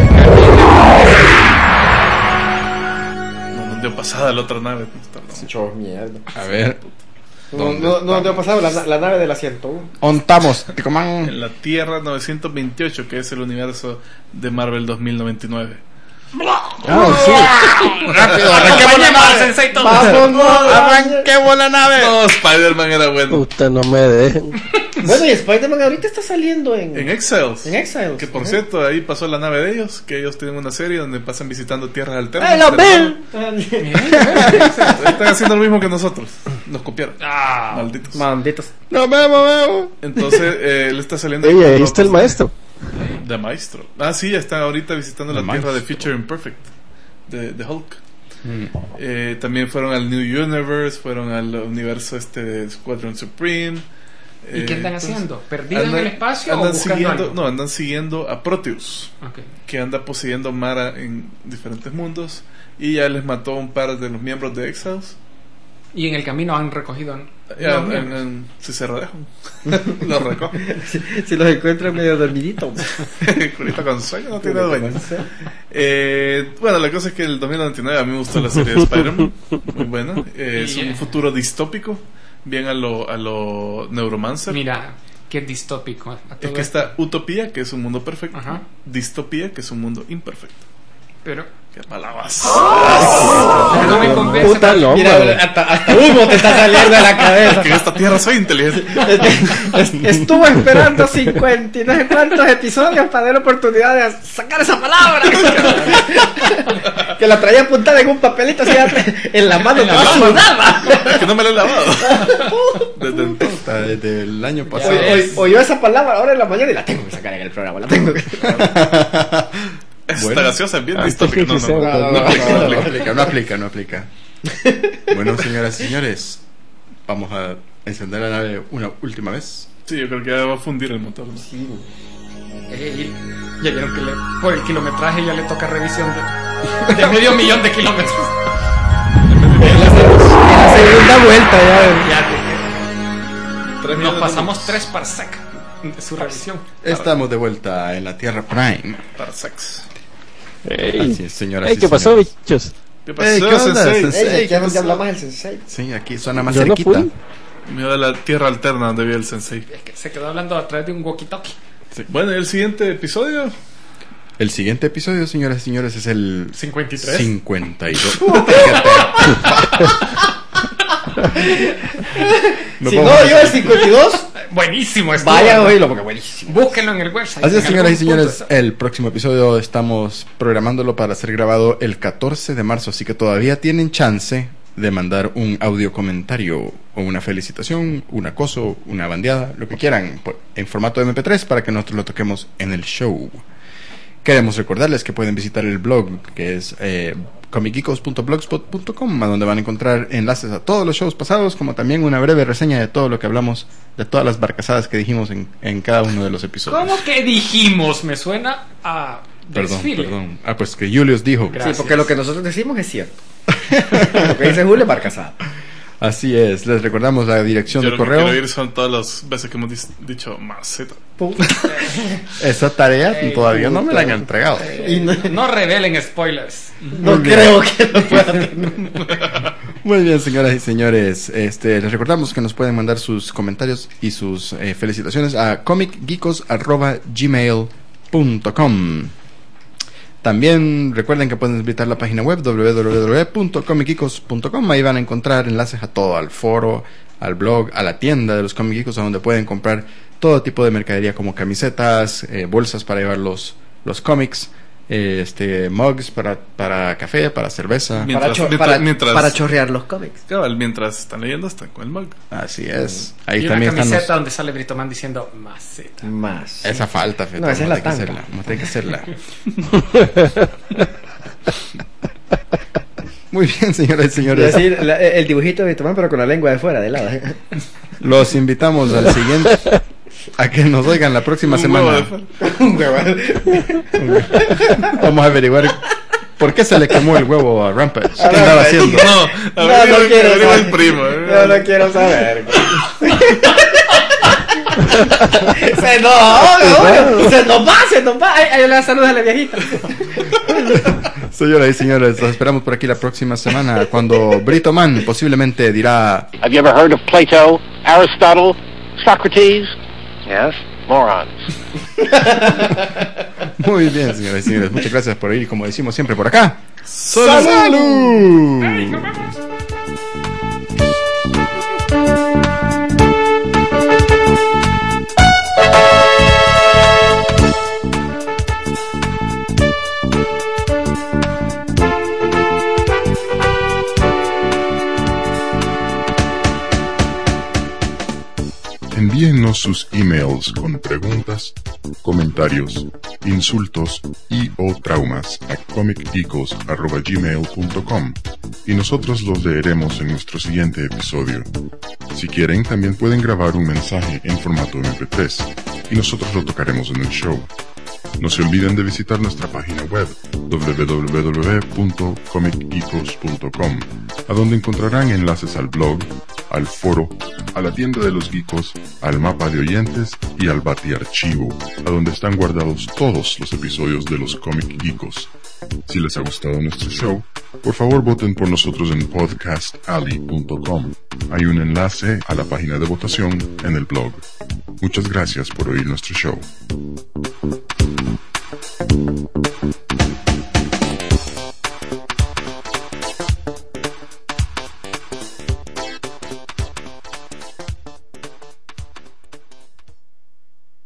S2: No nos dio pasada la otra nave. pues, está loco.
S3: Chos, mierda.
S1: A ver.
S3: No, no, no te ha pasado la, la nave de la ciento uno.
S1: Ontamos, Ticoman.
S2: En la Tierra novecientos veintiocho, que es el universo de Marvel dos mil noventa y nueve.
S1: Ah, sí. Rápido, arranquemos la nave.
S4: Sensei todo.
S3: ¡Vámonos!
S1: Arranquemos la nave.
S2: No, Spider-Man era bueno.
S5: Puta, no me dejen.
S3: Bueno, y Spider-Man ahorita está saliendo en...
S2: En Exiles.
S3: En Exiles.
S2: Que por
S3: Ajá.
S2: cierto, ahí pasó la nave de ellos, que ellos tienen una serie donde pasan visitando tierras alternas.
S3: ¡Ay, lo
S2: Pero
S3: ven!
S2: no, están haciendo lo mismo que nosotros. Nos copiaron.
S4: Ah,
S2: Malditos.
S3: Malditos.
S1: Nos vemos, vemos.
S2: Entonces, eh, él está saliendo.
S5: Oye, ahí está el maestro.
S2: De maestro. Ah, sí, ya está ahorita visitando
S1: The
S2: la tierra de
S1: maestro.
S2: Future Imperfect. De, de Hulk. Eh, también fueron al New Universe, fueron al universo este de Squadron Supreme.
S4: ¿y
S2: Eh,
S4: qué andan
S2: entonces,
S4: haciendo? ¿Perdidos en
S2: andan-
S4: el espacio o
S2: andan
S4: buscando
S2: siguiendo,
S4: algo?
S2: no, andan siguiendo a Proteus,
S4: Ok.
S2: que anda poseyendo Mara en diferentes mundos y ya les mató a un par de los miembros de Exiles.
S4: Y en el camino han recogido.
S2: Ya,
S4: los
S2: en-
S4: miembros.
S2: en- si se redejan, los recogen.
S3: Si, si los encuentran medio dormiditos.
S2: Curita con sueño no tiene dueño. Eh, bueno, la cosa es que el dos mil noventa y nueve a mí me gustó la serie de Spider-Man, muy buena. Eh, es un futuro distópico, bien a lo, a lo Neuromancer.
S4: Mira, qué distópico. a
S2: Es
S4: todo
S2: que
S4: esto.
S2: está Utopía, que es un mundo perfecto,
S4: Ajá.
S2: Distopía, que es un mundo imperfecto.
S4: Pero
S2: ¿Qué palabras?
S4: no me convence.
S5: Puta,
S4: porque-
S5: no,
S3: Mira,
S5: madre.
S3: hasta, hasta humo te está saliendo de la cabeza.
S2: Que en esta tierra soy inteligente.
S3: Es- Estuvo esperando cincuenta y no sé cuántos episodios para dar la oportunidad de sacar esa palabra. Que la traía apuntada en un papelito así en la mano.
S4: En la
S3: no
S4: mano.
S3: nada.
S2: Es que no me lo he lavado. Desde entonces.
S1: Está desde el año pasado.
S3: Oy- oy- Oyó esa palabra ahora en la mañana y la tengo que sacar en el programa. La tengo que.
S2: Esta
S1: Bueno.
S2: gaseosa es bien
S5: Ah,
S2: distópica. No, no, no.
S5: no,
S1: No,
S5: no,
S1: no,
S2: aplica,
S1: no,
S2: no
S1: no
S2: aplica.
S1: aplica, no aplica, no aplica. Bueno, señoras y señores, vamos a encender la nave una última vez.
S2: Sí, yo creo que ya va a fundir el motor. ¿no?
S4: Ey, ya vieron que le- por el kilometraje ya le toca revisión de, de medio millón de kilómetros.
S3: La segunda vuelta ya.
S4: Ya
S2: Tres
S4: nos
S2: millones de
S4: pasamos
S2: minutos.
S4: tres parsec de su revisión.
S1: Estamos de vuelta en la Tierra Prime.
S2: Parsecs.
S5: Ey,
S1: Así es, señoras
S5: Ey,
S1: y
S5: ¿qué pasó,
S1: señores.
S5: bichos?
S2: ¿Qué
S1: Ey,
S2: pasó,
S1: ¿qué onda,
S2: Sensei?
S1: Sensei?
S3: Ey,
S1: ¿qué
S3: aquí es donde
S1: pasó?
S3: habla más el sensei.
S1: Sí, aquí suena más
S5: Yo no
S1: cerquita.
S5: fui.
S2: Mira de la tierra alterna donde vive el sensei.
S4: Es que se quedó hablando a través de un walkie-talkie.
S2: Bueno, ¿y el siguiente episodio?
S1: El siguiente episodio, señoras y señores, es el
S4: cincuenta y tres.
S1: cincuenta y dos. Nos
S3: Si
S1: vamos
S3: no,
S1: a-
S3: yo el cincuenta y dos.
S4: Buenísimo esto.
S3: Vaya a oírlo porque buenísimo.
S4: Búsquenlo en el website.
S1: Así es,
S4: En
S1: señoras y
S4: algún punto
S1: señores,
S4: está.
S1: el próximo episodio estamos programándolo para ser grabado el catorce de marzo, así que todavía tienen chance de mandar un audio comentario o una felicitación, un acoso, una bandeada, lo que quieran, en formato eme pe tres para que nosotros lo toquemos en el show. Queremos recordarles que pueden visitar el blog, que es eh, comic geekos punto blogspot punto com, a donde van a encontrar enlaces a todos los shows pasados, como también una breve reseña de todo lo que hablamos, de todas las barcazadas que dijimos en, en cada uno de los episodios.
S4: ¿Cómo que dijimos? Me suena a
S1: Perdón,
S4: desfile.
S1: perdón. Ah, pues que Julius dijo.
S4: Gracias.
S3: Sí, porque lo que nosotros decimos es cierto. Lo que dice Julio es barcazada.
S1: Así es, les recordamos la dirección
S2: Yo
S1: de
S2: lo que
S1: correo.
S2: quiero ir son todas las veces que hemos dis- dicho maceta.
S1: Esa tarea
S4: Ey,
S1: todavía no me la han
S3: puta.
S1: entregado.
S3: Y no,
S4: No revelen spoilers.
S3: no
S1: Muy bien.
S3: creo que lo pueda tener.
S1: Muy bien, señoras y señores, este, les recordamos que nos pueden mandar sus comentarios y sus eh, felicitaciones a comic geekos arroba gmail punto com. También recuerden que pueden visitar la página web doble u doble u doble u punto comic geekos punto com. Ahí van a encontrar enlaces a todo, al foro, al blog, a la tienda de los Comic Geekos, a donde pueden comprar todo tipo de mercadería como camisetas, eh, bolsas para llevar los, los cómics, eh, este, mugs para, para café, para cerveza.
S2: Bien.
S3: Para,
S2: Mientras-
S3: cho-
S2: mientras-
S3: para,
S2: mientras-
S3: para chorrear los cómics.
S2: Cabal, mientras están leyendo, están con el mug.
S1: Así es. Ahí
S4: Y una
S1: también están
S4: camiseta
S1: los...
S4: donde sale Britoman diciendo maceta.
S3: Más.
S1: Esa falta, Feto,
S3: No, esa es la
S1: hay que
S3: tanga.
S1: hacerla, vamos a tener que hacerla. Muy bien, señoras y
S3: Es
S1: señores.
S3: decir, la- el dibujito de Tomán, pero con la lengua de fuera, de lado.
S1: Los invitamos al siguiente, a que nos oigan la próxima
S2: Un
S1: semana.
S2: huevo de-
S3: Un huevo.
S1: Vamos a averiguar por qué se le quemó el huevo a Rampage. ¿Qué
S3: A
S1: andaba
S3: Rampage.
S1: haciendo?
S2: No,
S3: No,
S2: averigua-
S3: no quiero
S2: averigua
S3: saber.
S2: el primo. eh.
S3: No, no quiero saber. Se nos, se nos va, se nos va. Ay, ay, le saluda a la viejita.
S1: Señoras y señores, los esperamos por aquí la próxima semana, cuando Brito Man posiblemente dirá...
S6: Have you ever heard of Plato, Aristotle, Socrates? Yes, morons.
S1: Muy bien, señoras y señores, muchas gracias por ir, como decimos siempre por acá.
S2: Salud.
S1: ¡Salud!
S8: Envíennos sus emails con preguntas, comentarios, insultos y o traumas a comic geekos arroba gmail punto com y nosotros los leeremos en nuestro siguiente episodio. Si quieren, también pueden grabar un mensaje en formato eme pe tres y nosotros lo tocaremos en el show. No se olviden de visitar nuestra página web doble u doble u doble u punto comic geekos punto com, a donde encontrarán enlaces al blog, al foro, a la tienda de los geekos, al mapa de oyentes y al batiarchivo, a donde están guardados todos los episodios de los Comic Geekos. Si les ha gustado nuestro show, por favor voten por nosotros en podcast alley punto com. Hay un enlace a la página de votación en el blog. Muchas gracias por oír nuestro show.